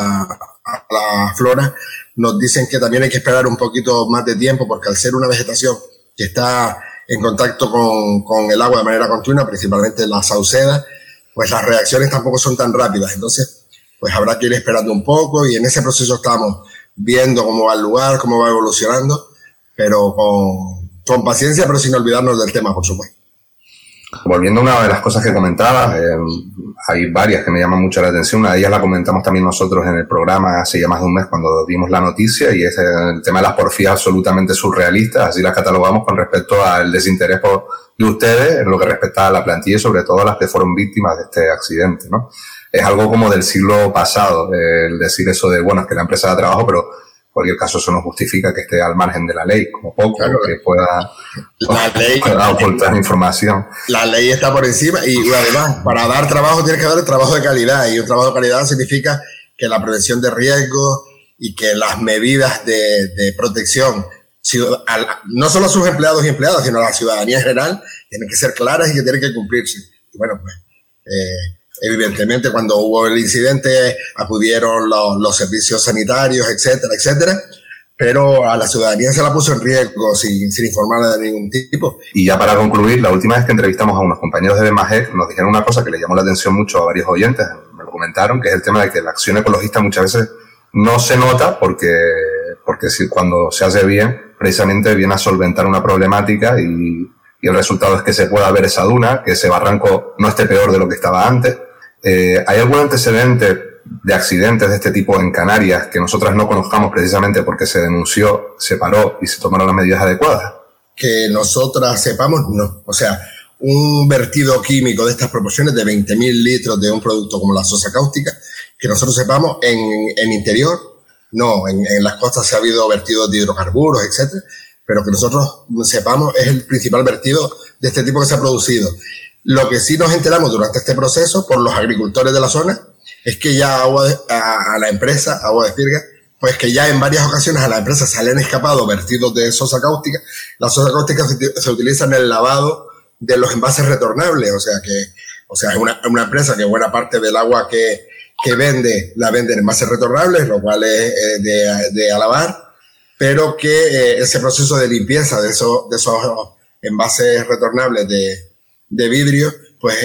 la flora, nos dicen que también hay que esperar un poquito más de tiempo, porque al ser una vegetación que está en contacto con el agua de manera continua, principalmente la sauceda, pues las reacciones tampoco son tan rápidas. Entonces, pues habrá que ir esperando un poco y en ese proceso estamos viendo cómo va el lugar, cómo va evolucionando, pero con paciencia, pero sin olvidarnos del tema, por supuesto. Volviendo a una de las cosas que comentabas, hay varias que me llaman mucho la atención. Una de ellas la comentamos también nosotros en el programa hace ya más de un mes cuando dimos la noticia, y es el tema de las porfías absolutamente surrealistas, así las catalogamos con respecto al desinterés de ustedes en lo que respecta a la plantilla y sobre todo a las que fueron víctimas de este accidente, ¿no? Es algo como del siglo pasado, el decir eso de, bueno, es que la empresa da trabajo, pero en cualquier caso eso no justifica que esté al margen de la ley, como poco, claro, que pueda ocultar información. La ley está por encima y además para dar trabajo tienes que dar trabajo de calidad, y un trabajo de calidad significa que la prevención de riesgos y que las medidas de protección, no solo a sus empleados y empleadas, sino a la ciudadanía en general, tienen que ser claras y que tienen que cumplirse. Y bueno, pues evidentemente cuando hubo el incidente acudieron los servicios sanitarios, etcétera, etcétera, pero a la ciudadanía se la puso en riesgo sin informarla de ningún tipo. Y ya para concluir, la última vez que entrevistamos a unos compañeros de Majek nos dijeron una cosa que le llamó la atención mucho a varios oyentes, me lo comentaron, que es el tema de que la acción ecologista muchas veces no se nota porque cuando se hace bien, precisamente viene a solventar una problemática y el resultado es que se pueda ver esa duna, que ese barranco no esté peor de lo que estaba antes. ¿Hay algún antecedente de accidentes de este tipo en Canarias que nosotras no conozcamos precisamente porque se denunció, se paró y se tomaron las medidas adecuadas? Que nosotras sepamos, no. O sea, un vertido químico de estas proporciones de 20.000 litros de un producto como la sosa cáustica, que nosotros sepamos en interior, no. En las costas se ha habido vertidos de hidrocarburos, etcétera, pero que nosotros sepamos es el principal vertido de este tipo que se ha producido. Lo que sí nos enteramos durante este proceso por los agricultores de la zona es que ya a la empresa Agua de Esfirga pues que ya en varias ocasiones a la empresa se le han escapado vertidos de sosa cáustica. La sosa cáustica se utiliza en el lavado de los envases retornables, o sea, es una empresa que buena parte del agua que vende, la vende en envases retornables, lo cual es de alabar, pero que ese proceso de limpieza de esos envases retornables de vidrio, pues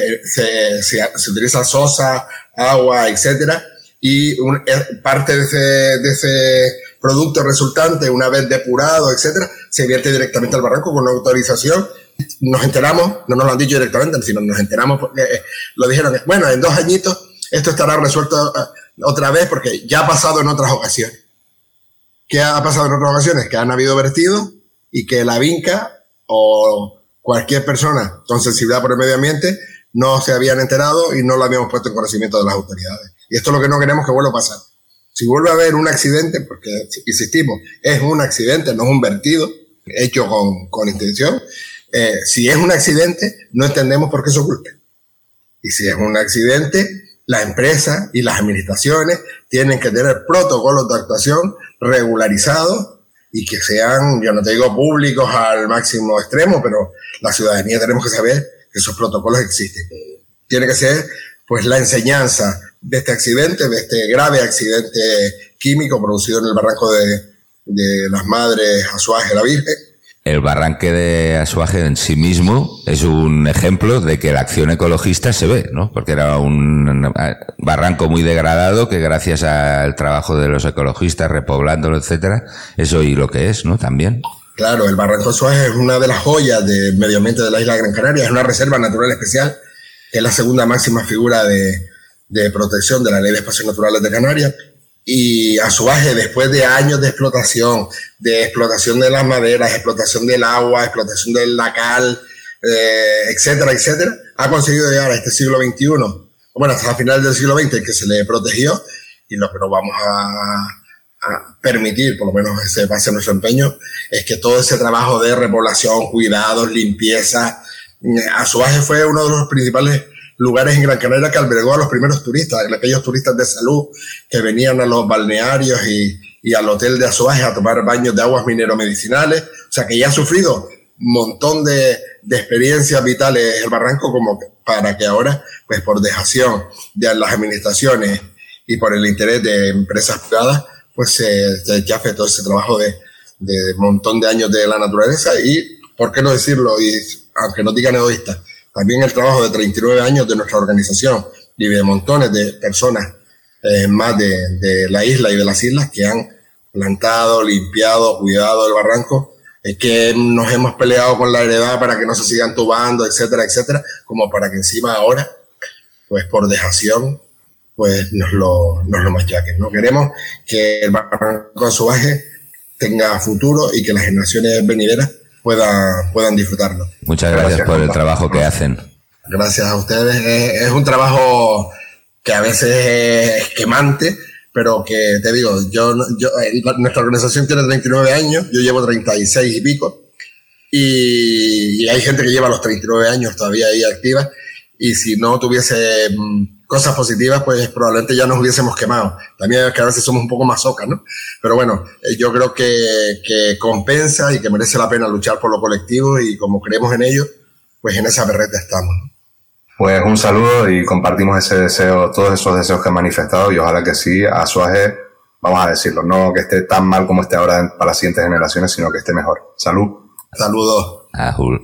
se utiliza sosa, agua, etcétera, y parte de ese producto resultante, una vez depurado, etcétera, se vierte directamente al barranco con una autorización. Nos enteramos, no nos lo han dicho directamente, sino nos enteramos porque lo dijeron, bueno, en 2 añitos esto estará resuelto otra vez, porque ya ha pasado en otras ocasiones. ¿Qué ha pasado en otras ocasiones? Que han habido vertidos y que la vinca o cualquier persona con sensibilidad por el medio ambiente no se habían enterado y no lo habíamos puesto en conocimiento de las autoridades. Y esto es lo que no queremos que vuelva a pasar. Si vuelve a haber un accidente, porque insistimos, es un accidente, no es un vertido hecho con intención. Si es un accidente, no entendemos por qué se oculta. Y si es un accidente, la empresa y las administraciones tienen que tener protocolos de actuación regularizados y que sean, yo no te digo públicos al máximo extremo, pero la ciudadanía tenemos que saber que esos protocolos existen. Tiene que ser, pues, la enseñanza de este accidente, de este grave accidente químico producido en el barranco de las Madres Azuaje la Virgen. El barranque de Azuaje en sí mismo es un ejemplo de que la acción ecologista se ve, ¿no? Porque era un barranco muy degradado que gracias al trabajo de los ecologistas, repoblándolo, etcétera, es hoy lo que es, ¿no? También. Claro, el barranco de Azuaje es una de las joyas del medio ambiente de la isla de Gran Canaria, es una reserva natural especial, que es la segunda máxima figura de protección de la Ley de Espacios Naturales de Canarias. Y Azuaje, después de años de explotación de las maderas, explotación del agua, explotación de la cal, etcétera, etcétera, ha conseguido llegar a este siglo XXI, bueno, hasta finales del siglo XX, que se le protegió, y lo que no vamos a permitir, por lo menos ese va a ser nuestro empeño, es que todo ese trabajo de repoblación, cuidados, limpieza. Azuaje fue uno de los principales lugares en Gran Canaria que albergó a los primeros turistas, aquellos turistas de salud que venían a los balnearios y al hotel de Azuaje a tomar baños de aguas mineromedicinales. O sea, que ya ha sufrido un montón de experiencias vitales el barranco, como para que ahora, pues por dejación de las administraciones y por el interés de empresas privadas, pues se chafe todo ese trabajo de montón de años de la naturaleza y, ¿por qué no decirlo? Y aunque no digan egoístas, también el trabajo de 39 años de nuestra organización y de montones de personas más de la isla y de las islas que han plantado, limpiado, cuidado el barranco, que nos hemos peleado con la heredad para que no se sigan tubando, etcétera, etcétera, como para que encima ahora, pues por dejación, pues nos lo machaquen. No queremos que el barranco de Azuaje tenga futuro y que las generaciones venideras puedan disfrutarlo. Muchas gracias por el trabajo que hacen. Gracias a ustedes. Es un trabajo que a veces es quemante, pero que te digo, nuestra organización tiene 39 años, yo llevo 36 y pico, y hay gente que lleva los 39 años todavía ahí activa, y si no tuviese cosas positivas, pues probablemente ya nos hubiésemos quemado. También es que a veces somos un poco masocas, ¿no? Pero bueno, yo creo que compensa y que merece la pena luchar por lo colectivo, y como creemos en ello, pues en esa berreta estamos, ¿no? Pues un saludo y compartimos ese deseo, todos esos deseos que han manifestado, y ojalá que sí, Azuaje, vamos a decirlo, no que esté tan mal como esté ahora para las siguientes generaciones, sino que esté mejor. Salud. Saludos. Ajul.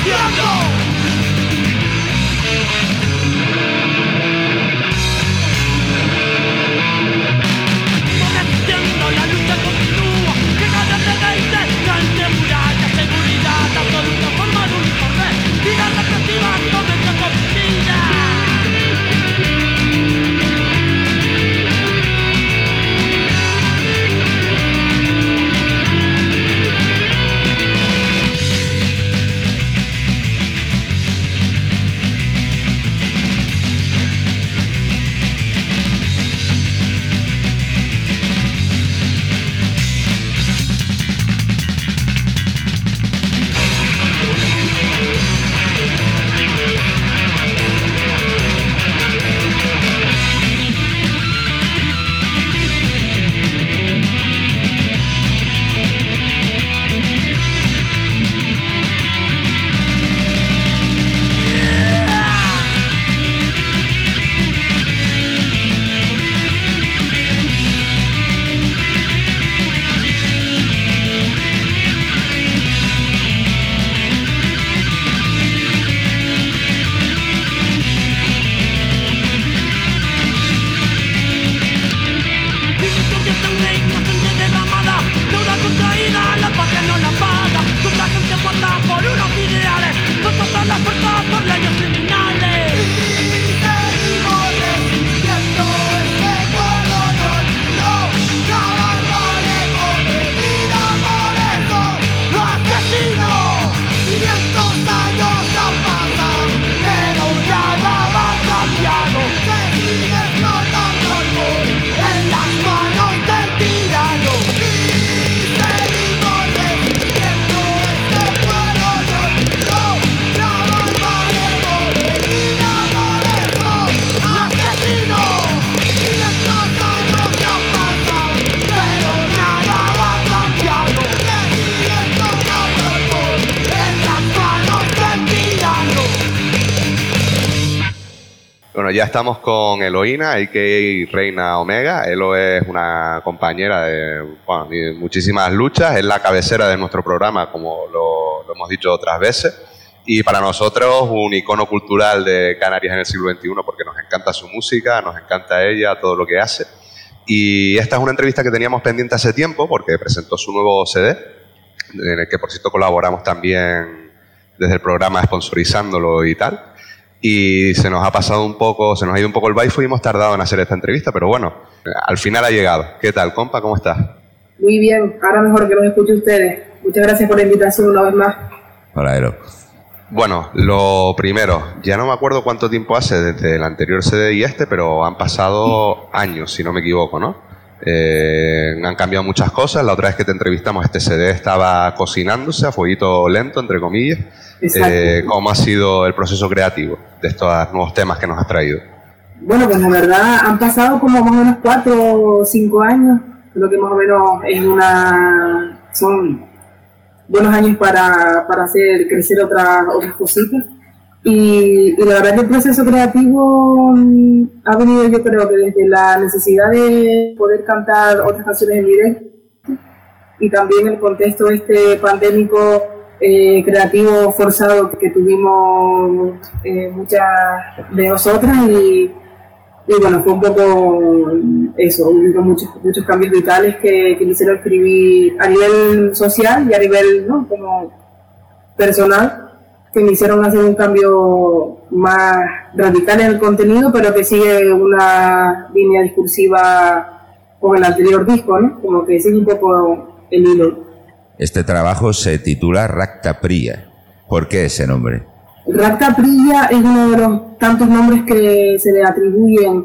Bueno, ya estamos con Eloína, a.k.a. Reina Omega. Elo es una compañera de muchísimas luchas, es la cabecera de nuestro programa, como lo hemos dicho otras veces, y para nosotros un icono cultural de Canarias en el siglo XXI, porque nos encanta su música, nos encanta ella, todo lo que hace. Y esta es una entrevista que teníamos pendiente hace tiempo, porque presentó su nuevo CD, en el que por cierto colaboramos también desde el programa sponsorizándolo y tal. Y se nos ha pasado un poco, se nos ha ido un poco el baifo y hemos tardado en hacer esta entrevista, pero bueno, al final ha llegado. ¿Qué tal, compa? ¿Cómo estás? Muy bien, ahora mejor que los escuche ustedes. Muchas gracias por la invitación una vez más. Hola, Ero. Bueno, lo primero, ya no me acuerdo cuánto tiempo hace desde el anterior CD y este, pero han pasado años, si no me equivoco, ¿no? Han cambiado muchas cosas. La otra vez que te entrevistamos, este CD estaba cocinándose a fueguito lento, entre comillas. ¿Cómo ha sido el proceso creativo de estos nuevos temas que nos has traído? Bueno, pues la verdad han pasado como más o menos 4 o 5 años, creo que más o menos son buenos años para hacer crecer otras cositas. Y la verdad que el proceso creativo ha venido, yo creo que desde la necesidad de poder cantar otras canciones en directo y también el contexto pandémico creativo forzado que tuvimos muchas de nosotras y bueno, fue un poco eso, hubo muchos cambios vitales que me hicieron escribir a nivel social y a nivel, ¿no?, como personal, que me hicieron hacer un cambio más radical en el contenido, pero que sigue una línea discursiva con el anterior disco, ¿no? Como que sigue un poco el hilo. Este trabajo se titula Rakta Priya. ¿Por qué ese nombre? Rakta Priya es uno de los tantos nombres que se le atribuyen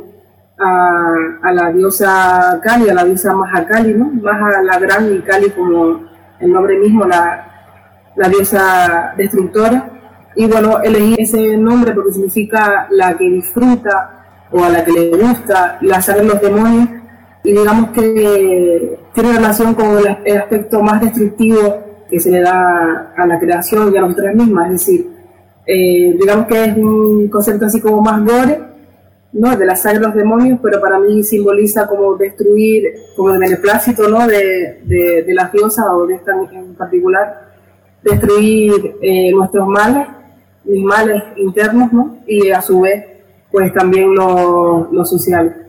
a la diosa Kali, a la diosa Mahakali, ¿no? Maha la gran y Kali como el nombre mismo, la diosa destructora. Y bueno, elegí ese nombre porque significa la que disfruta o a la que le gusta lanzar los demonios, y digamos que tiene relación con el aspecto más destructivo que se le da a la creación y a nosotras mismas, es decir, digamos que es un concepto así como más gore, ¿no?, de lanzar los demonios, pero para mí simboliza como destruir, como el beneplácito, ¿no?, de la diosa o de esta en particular. destruir nuestros males, mis males internos, ¿no? Y a su vez, pues también lo social.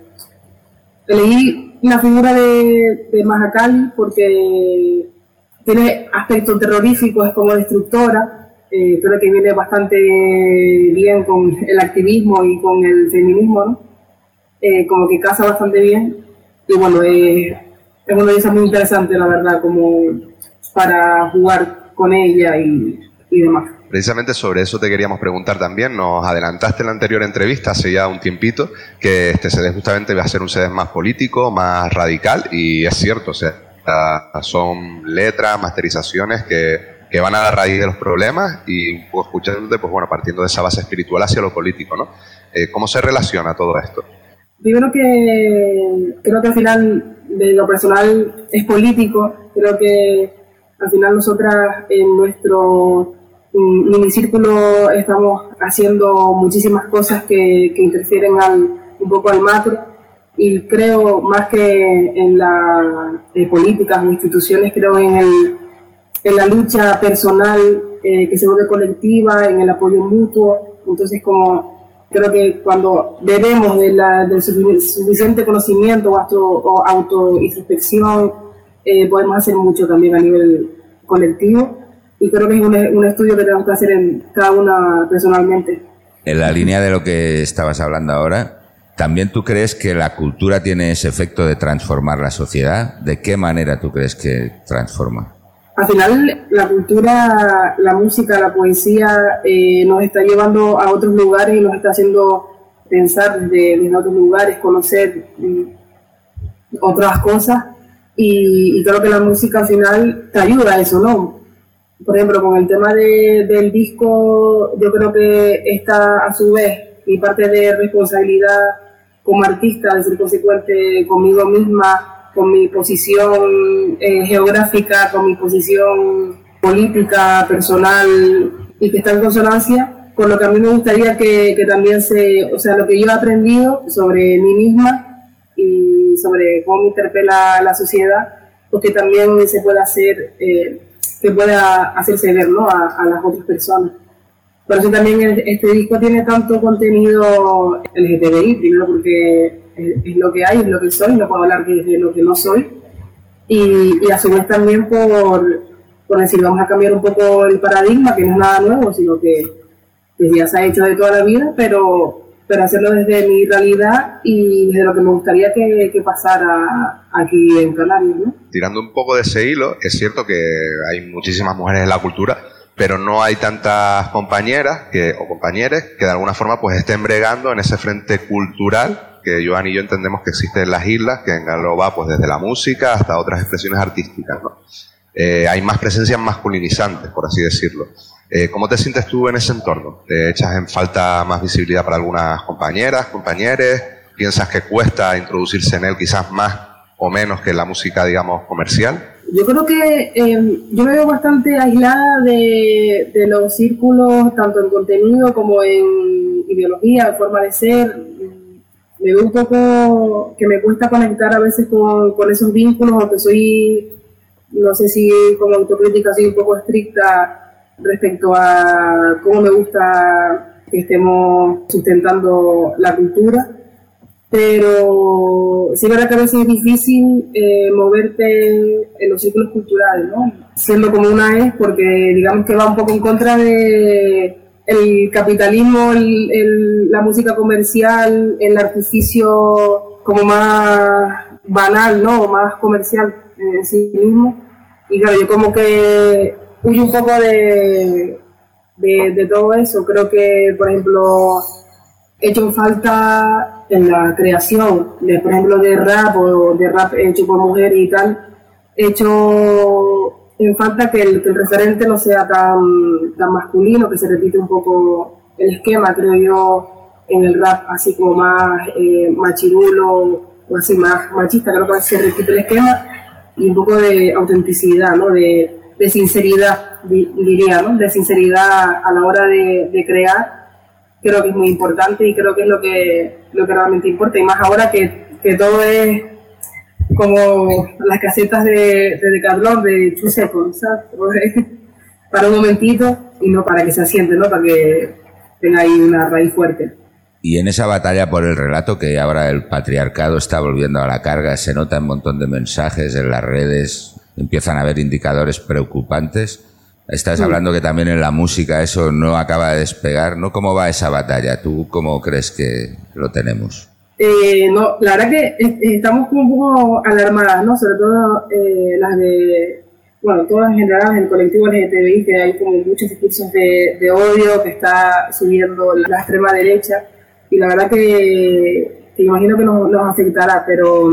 Elegí la figura de Mahakali porque tiene aspectos terroríficos, es como destructora. Creo que viene bastante bien con el activismo y con el feminismo, ¿no? Como que casa bastante bien. Y bueno, es una diosa muy interesante, la verdad, como para jugar con ella y demás. Precisamente sobre eso te queríamos preguntar también. Nos adelantaste en la anterior entrevista, hace ya un tiempito, que este CD justamente va a ser un CD más político, más radical, y es cierto, o sea, son letras, masterizaciones que van a la raíz de los problemas y un poco escuchándote, pues bueno, partiendo de esa base espiritual hacia lo político, ¿no? ¿Cómo se relaciona todo esto? Primero creo que al final, de lo personal, es político. Creo que al final nosotras en nuestro minicírculo estamos haciendo muchísimas cosas que interfieren un poco al macro, y creo más que en la políticas o instituciones, creo en la lucha personal que se vuelve colectiva, en el apoyo mutuo. Entonces, como creo que cuando bebemos del suficiente conocimiento o autointrospección, podemos hacer mucho también a nivel colectivo, y creo que es un estudio que tenemos que hacer en cada una personalmente. En la línea de lo que estabas hablando ahora, ¿también tú crees que la cultura tiene ese efecto de transformar la sociedad? ¿De qué manera tú crees que transforma? Al final, la cultura, la música, la poesía nos está llevando a otros lugares y nos está haciendo pensar desde otros lugares, conocer otras cosas, y creo que la música al final te ayuda a eso, ¿no? Por ejemplo, con el tema del disco, yo creo que está a su vez mi parte de responsabilidad como artista, de ser consecuente conmigo misma, con mi posición geográfica, con mi posición política, personal, y que está en consonancia con lo que a mí me gustaría que también o sea, lo que yo he aprendido sobre mí misma y sobre cómo me interpela la sociedad, pues que también se pueda hacer, que pueda hacerse ver, ¿no? a las otras personas. Por eso también este disco tiene tanto contenido LGTBI, primero porque es lo que hay, es lo que soy, no puedo hablar de lo que no soy, y a su vez también por decir, vamos a cambiar un poco el paradigma, que no es nada nuevo, sino que ya se ha hecho de toda la vida, pero hacerlo desde mi realidad y desde lo que me gustaría que pasara aquí en Canarias, ¿no? Tirando un poco de ese hilo, es cierto que hay muchísimas mujeres en la cultura, pero no hay tantas compañeras o compañeros que de alguna forma pues estén bregando en ese frente cultural que Joan y yo entendemos que existe en las islas, que engloba pues desde la música hasta otras expresiones artísticas, ¿no? Hay más presencias masculinizantes, por así decirlo. ¿Cómo te sientes tú en ese entorno? ¿Te echas en falta más visibilidad para algunas compañeras, compañeros? ¿Piensas que cuesta introducirse en él quizás más o menos que la música, digamos, comercial? Yo creo que yo me veo bastante aislada de los círculos, tanto en contenido como en ideología, en forma de ser. Me veo un poco que me cuesta conectar a veces con esos vínculos, o que soy, no sé si como autocrítica soy un poco estricta respecto a cómo me gusta que estemos sustentando la cultura. Pero sí, verdad que a veces es difícil moverte en los círculos culturales, ¿no? Siendo como una es, porque digamos que va un poco en contra de el capitalismo, la música comercial, el artificio como más banal, ¿no? O más comercial en sí mismo. Y claro, yo como que huyo un poco de todo eso. Creo que, por ejemplo, he hecho falta en la creación, por ejemplo, de rap o de rap hecho por mujeres y tal, he hecho en falta que el referente no sea tan masculino, que se repite un poco el esquema, creo yo, en el rap, así como más machirulo o así más machista, creo que se repite el esquema, y un poco de autenticidad, ¿no? De sinceridad, diría, ¿no? De sinceridad a la hora de crear. Creo que es muy importante y creo que es lo que realmente importa, y más ahora que todo es como las casetas de Decathlon, de 2 Seconds, ¿sabes? para un momentito y no para que se asiente, ¿no? Para que tenga ahí una raíz fuerte. Y en esa batalla por el relato, que ahora el patriarcado está volviendo a la carga, se nota un montón de mensajes en las redes, empiezan a haber indicadores preocupantes. Estás hablando que también en la música eso no acaba de despegar, ¿no? ¿Cómo va esa batalla? ¿Tú cómo crees que lo tenemos? No, la verdad que estamos como un poco alarmadas, ¿no? Sobre todo las de, bueno, todas en general, en el colectivo LGTBI, que hay como muchos discursos de odio que está subiendo la extrema derecha, y la verdad que imagino que nos afectará, pero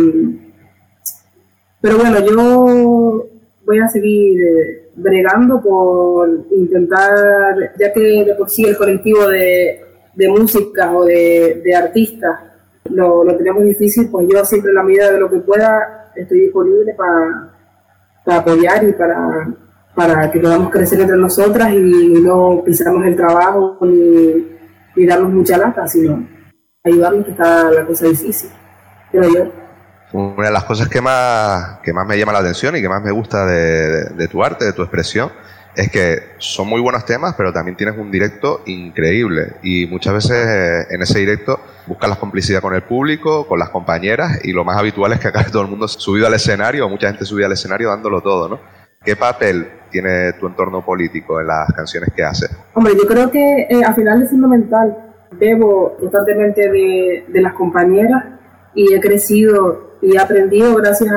bueno, yo voy a seguir bregando por intentar, ya que de por sí el colectivo de música o de artistas lo tenemos difícil, pues yo siempre en la medida de lo que pueda estoy disponible para apoyar y para que podamos crecer entre nosotras y no pisarnos el trabajo ni darnos mucha lata, sino ayudarnos, que está la cosa difícil, creo yo. Una de las cosas que más me llama la atención y que más me gusta de tu arte, de tu expresión, es que son muy buenos temas, pero también tienes un directo increíble y muchas veces en ese directo buscas la complicidad con el público, con las compañeras, y lo más habitual es que acabe todo el mundo subido al escenario, o mucha gente subida al escenario dándolo todo, ¿no? ¿Qué papel tiene tu entorno político en las canciones que haces? Hombre, yo creo que al final es fundamental. Bebo constantemente de las compañeras y he crecido y he aprendido gracias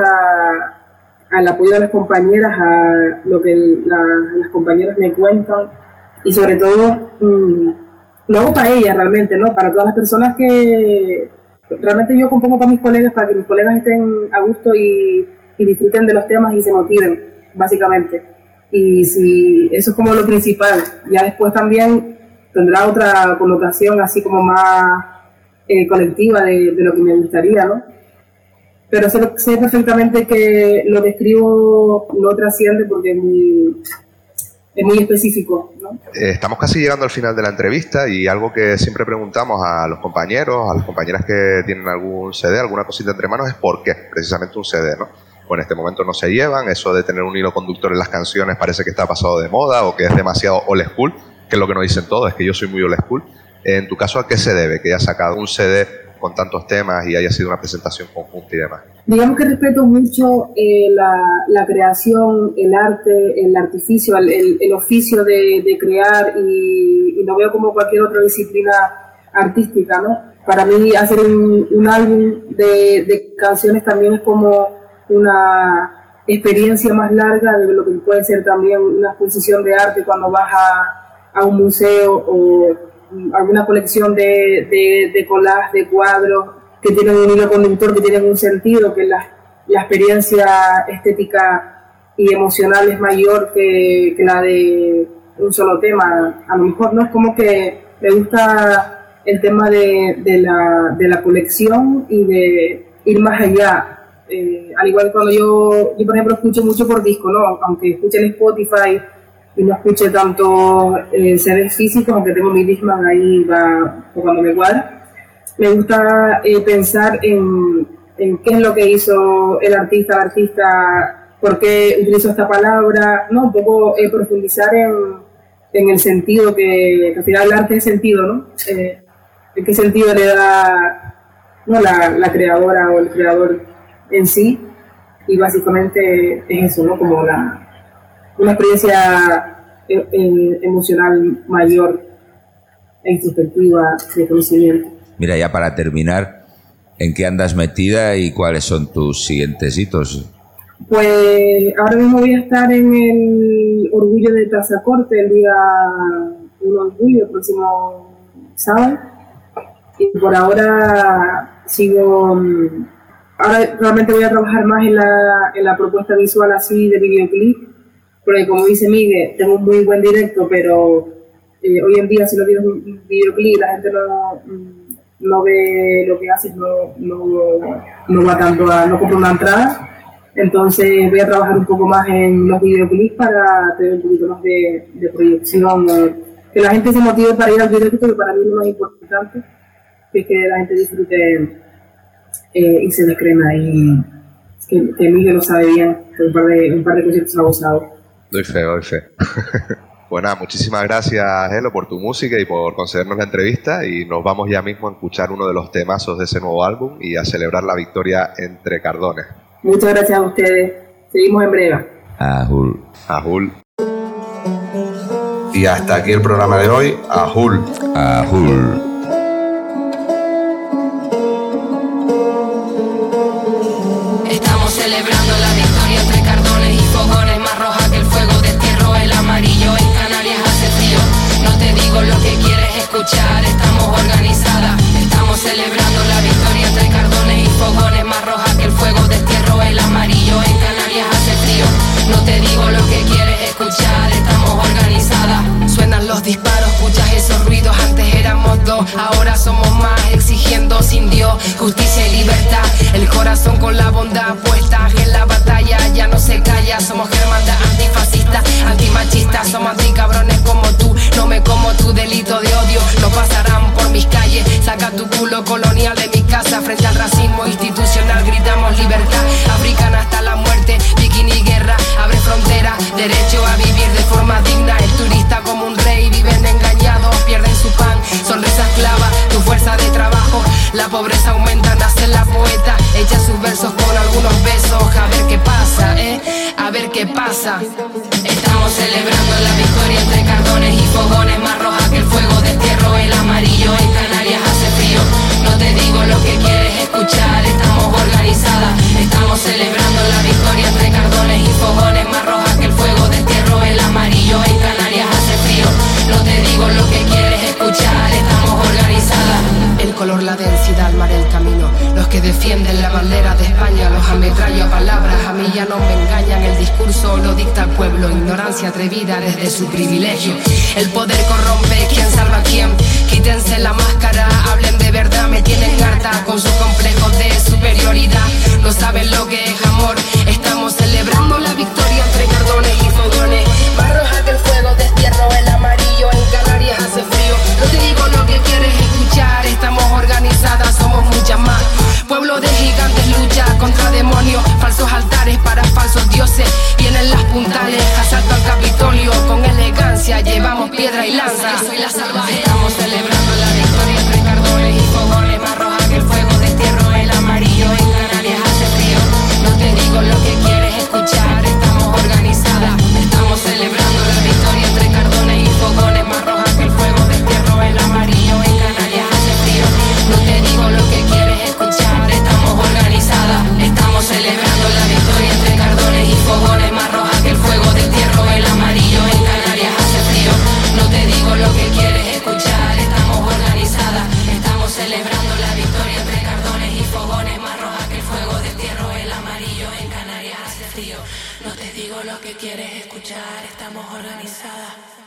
al apoyo de las compañeras, a lo que las compañeras me cuentan, y sobre todo lo hago para ellas realmente, ¿no? Para todas las personas que realmente yo compongo para mis colegas, para que mis colegas estén a gusto y disfruten de los temas y se motiven, básicamente. Y si eso es como lo principal, ya después también tendrá otra connotación así como más colectiva de lo que me gustaría, ¿no? Pero sé perfectamente que lo que escribo no trasciende porque es muy específico, ¿no? Estamos casi llegando al final de la entrevista y algo que siempre preguntamos a los compañeros, a las compañeras que tienen algún CD, alguna cosita entre manos, es por qué precisamente un CD, ¿no? Pues en este momento no se llevan, eso de tener un hilo conductor en las canciones parece que está pasado de moda o que es demasiado old school, que es lo que nos dicen todos, es que yo soy muy old school. En tu caso, ¿a qué se debe que hayas sacado un CD con tantos temas y haya sido una presentación conjunta y demás? Digamos que respeto mucho la creación, el arte, el artificio, el oficio de crear y lo veo como cualquier otra disciplina artística, ¿no? Para mí hacer un álbum de canciones también es como una experiencia más larga de lo que puede ser también una exposición de arte cuando vas a un museo o alguna colección de collages, de cuadros que tienen un hilo conductor, que tienen un sentido, que la experiencia estética y emocional es mayor que la de un solo tema. A lo mejor no es como que me gusta el tema de la colección y de ir más allá. Al igual que cuando yo por ejemplo escucho mucho por disco, ¿no? Aunque escuche en Spotify y no escuche tanto CDs físicos, aunque tengo mi Discman ahí cuando me cuadra, me gusta pensar en qué es lo que hizo el artista, por qué utilizó esta palabra, ¿no? Un poco profundizar en el sentido que al final el arte es sentido, ¿no? En qué sentido le da, ¿no? la creadora o el creador en sí, y básicamente es eso, ¿no? Como una experiencia emocional mayor e introspectiva de conocimiento. Mira, ya para terminar, ¿en qué andas metida y cuáles son tus siguientes hitos? Pues ahora mismo voy a estar en el Orgullo de Tazacorte el día 1 de julio, el próximo sábado, y por ahora sigo. Ahora realmente voy a trabajar más en la propuesta visual así de videoclip, porque como dice Miguel, tengo un muy buen directo, pero hoy en día si no tienes un videoclip la gente no ve lo que haces, no va tanto no compra una entrada. Entonces voy a trabajar un poco más en los videoclips para tener un poquito más de proyección, que la gente se motive para ir al directo, que para mí es lo más importante, que es que la gente disfrute y se descrema, y que Miguel lo sabe bien, que un par de conciertos ha gozado. Doy fe. Pues nada, muchísimas gracias, Elo, por tu música y por concedernos la entrevista, y nos vamos ya mismo a escuchar uno de los temazos de ese nuevo álbum y a celebrar la victoria entre Cardones. Muchas gracias a ustedes. Seguimos en breve. Ajul. Ajul. Y hasta aquí el programa de hoy. Ajul. Ajul. Estamos celebrando la victoria entre Cardones y fogones, más roja que el fuego de tierra, el amarillo. En Canarias hace frío, no te digo lo que quieres escuchar, estamos organizadas. Estamos celebrando la victoria entre Cardones y fogones, más roja que el fuego de tierra, el amarillo. En Canarias hace frío, no te digo lo que quieres escuchar, estamos organizadas. Suenan los disparos, escuchas esos ruidos, antes éramos dos, ahora somos más, exigiendo sin Dios justicia y libertad. El corazón con la bondad puesta en la batalla, ya no se calla. Somos hermandad antifascista, antimachista, somos anticabrones como tú. No me como tu delito de odio, no pasarán por mis calles. Saca tu culo colonial de mi casa, frente al racismo institucional gritamos libertad. Africana hasta la muerte, bikini guerra, abre frontera, derecho a vivir de forma digna. El turista como un rey, viven engañados, pierden su pan, sonrisa esclava, tu fuerza de trabajo. La pobreza aumenta, nace la poeta, echa sus versos con algunos besos. A ver qué pasa, a ver qué pasa. Estamos celebrando la victoria entre Cardones y fogones, más roja que el fuego de tierra, el amarillo. En Canarias hace frío, no te digo lo que quieres escuchar, estamos organizadas. Estamos celebrando la victoria entre Cardones y fogones, más roja que el fuego de tierra, el amarillo. En Canarias hace frío, no te digo lo que quieres escuchar, estamos organizadas. El color, la densidad, mar el camino. Los que defienden la bandera de España los ametrallo a palabras, a mí ya no me engañan. El discurso lo dicta el pueblo, ignorancia atrevida desde su privilegio. El poder corrompe, ¿quién salva a quién? Quítense la máscara, hablen de verdad, me tienen harta con sus complejos de superioridad. No saben lo que es amor. Estamos celebrando la victoria entre Cardones y fogones, más roja que el fuego destierro, el amarillo. En Canarias hace frío, no te digo lo que quieres escuchar, estamos organizadas, somos muchas más. Pueblo de gigantes lucha contra demonios, falsos altares para falsos dioses. Vienen las puntales, asalto al Capitolio, con elegancia llevamos piedra y lanza. Soy la salvaje. Estamos celebrando la victoria entre Cardones y fogones, más roja que el fuego de tierra, el amarillo. En Canarias hace frío, no te digo lo que quieres escuchar, estamos organizadas. Estamos celebrando la victoria entre Cardones y fogones, más roja que el fuego de tierra, el amarillo. En Canarias hace frío, no te digo lo que quieres escuchar, estamos organizadas. Estamos celebrando la victoria entre Cardones y fogones, más roja que el fuego de tierra, el amarillo. En Canarias hace frío, no te digo lo que quieres escuchar, estamos organizadas. Estamos celebrando la victoria entre Cardones y fogones, más roja que el fuego de tierra, el amarillo. En Canarias hace frío, no te digo lo que quieres escuchar, estamos organizadas.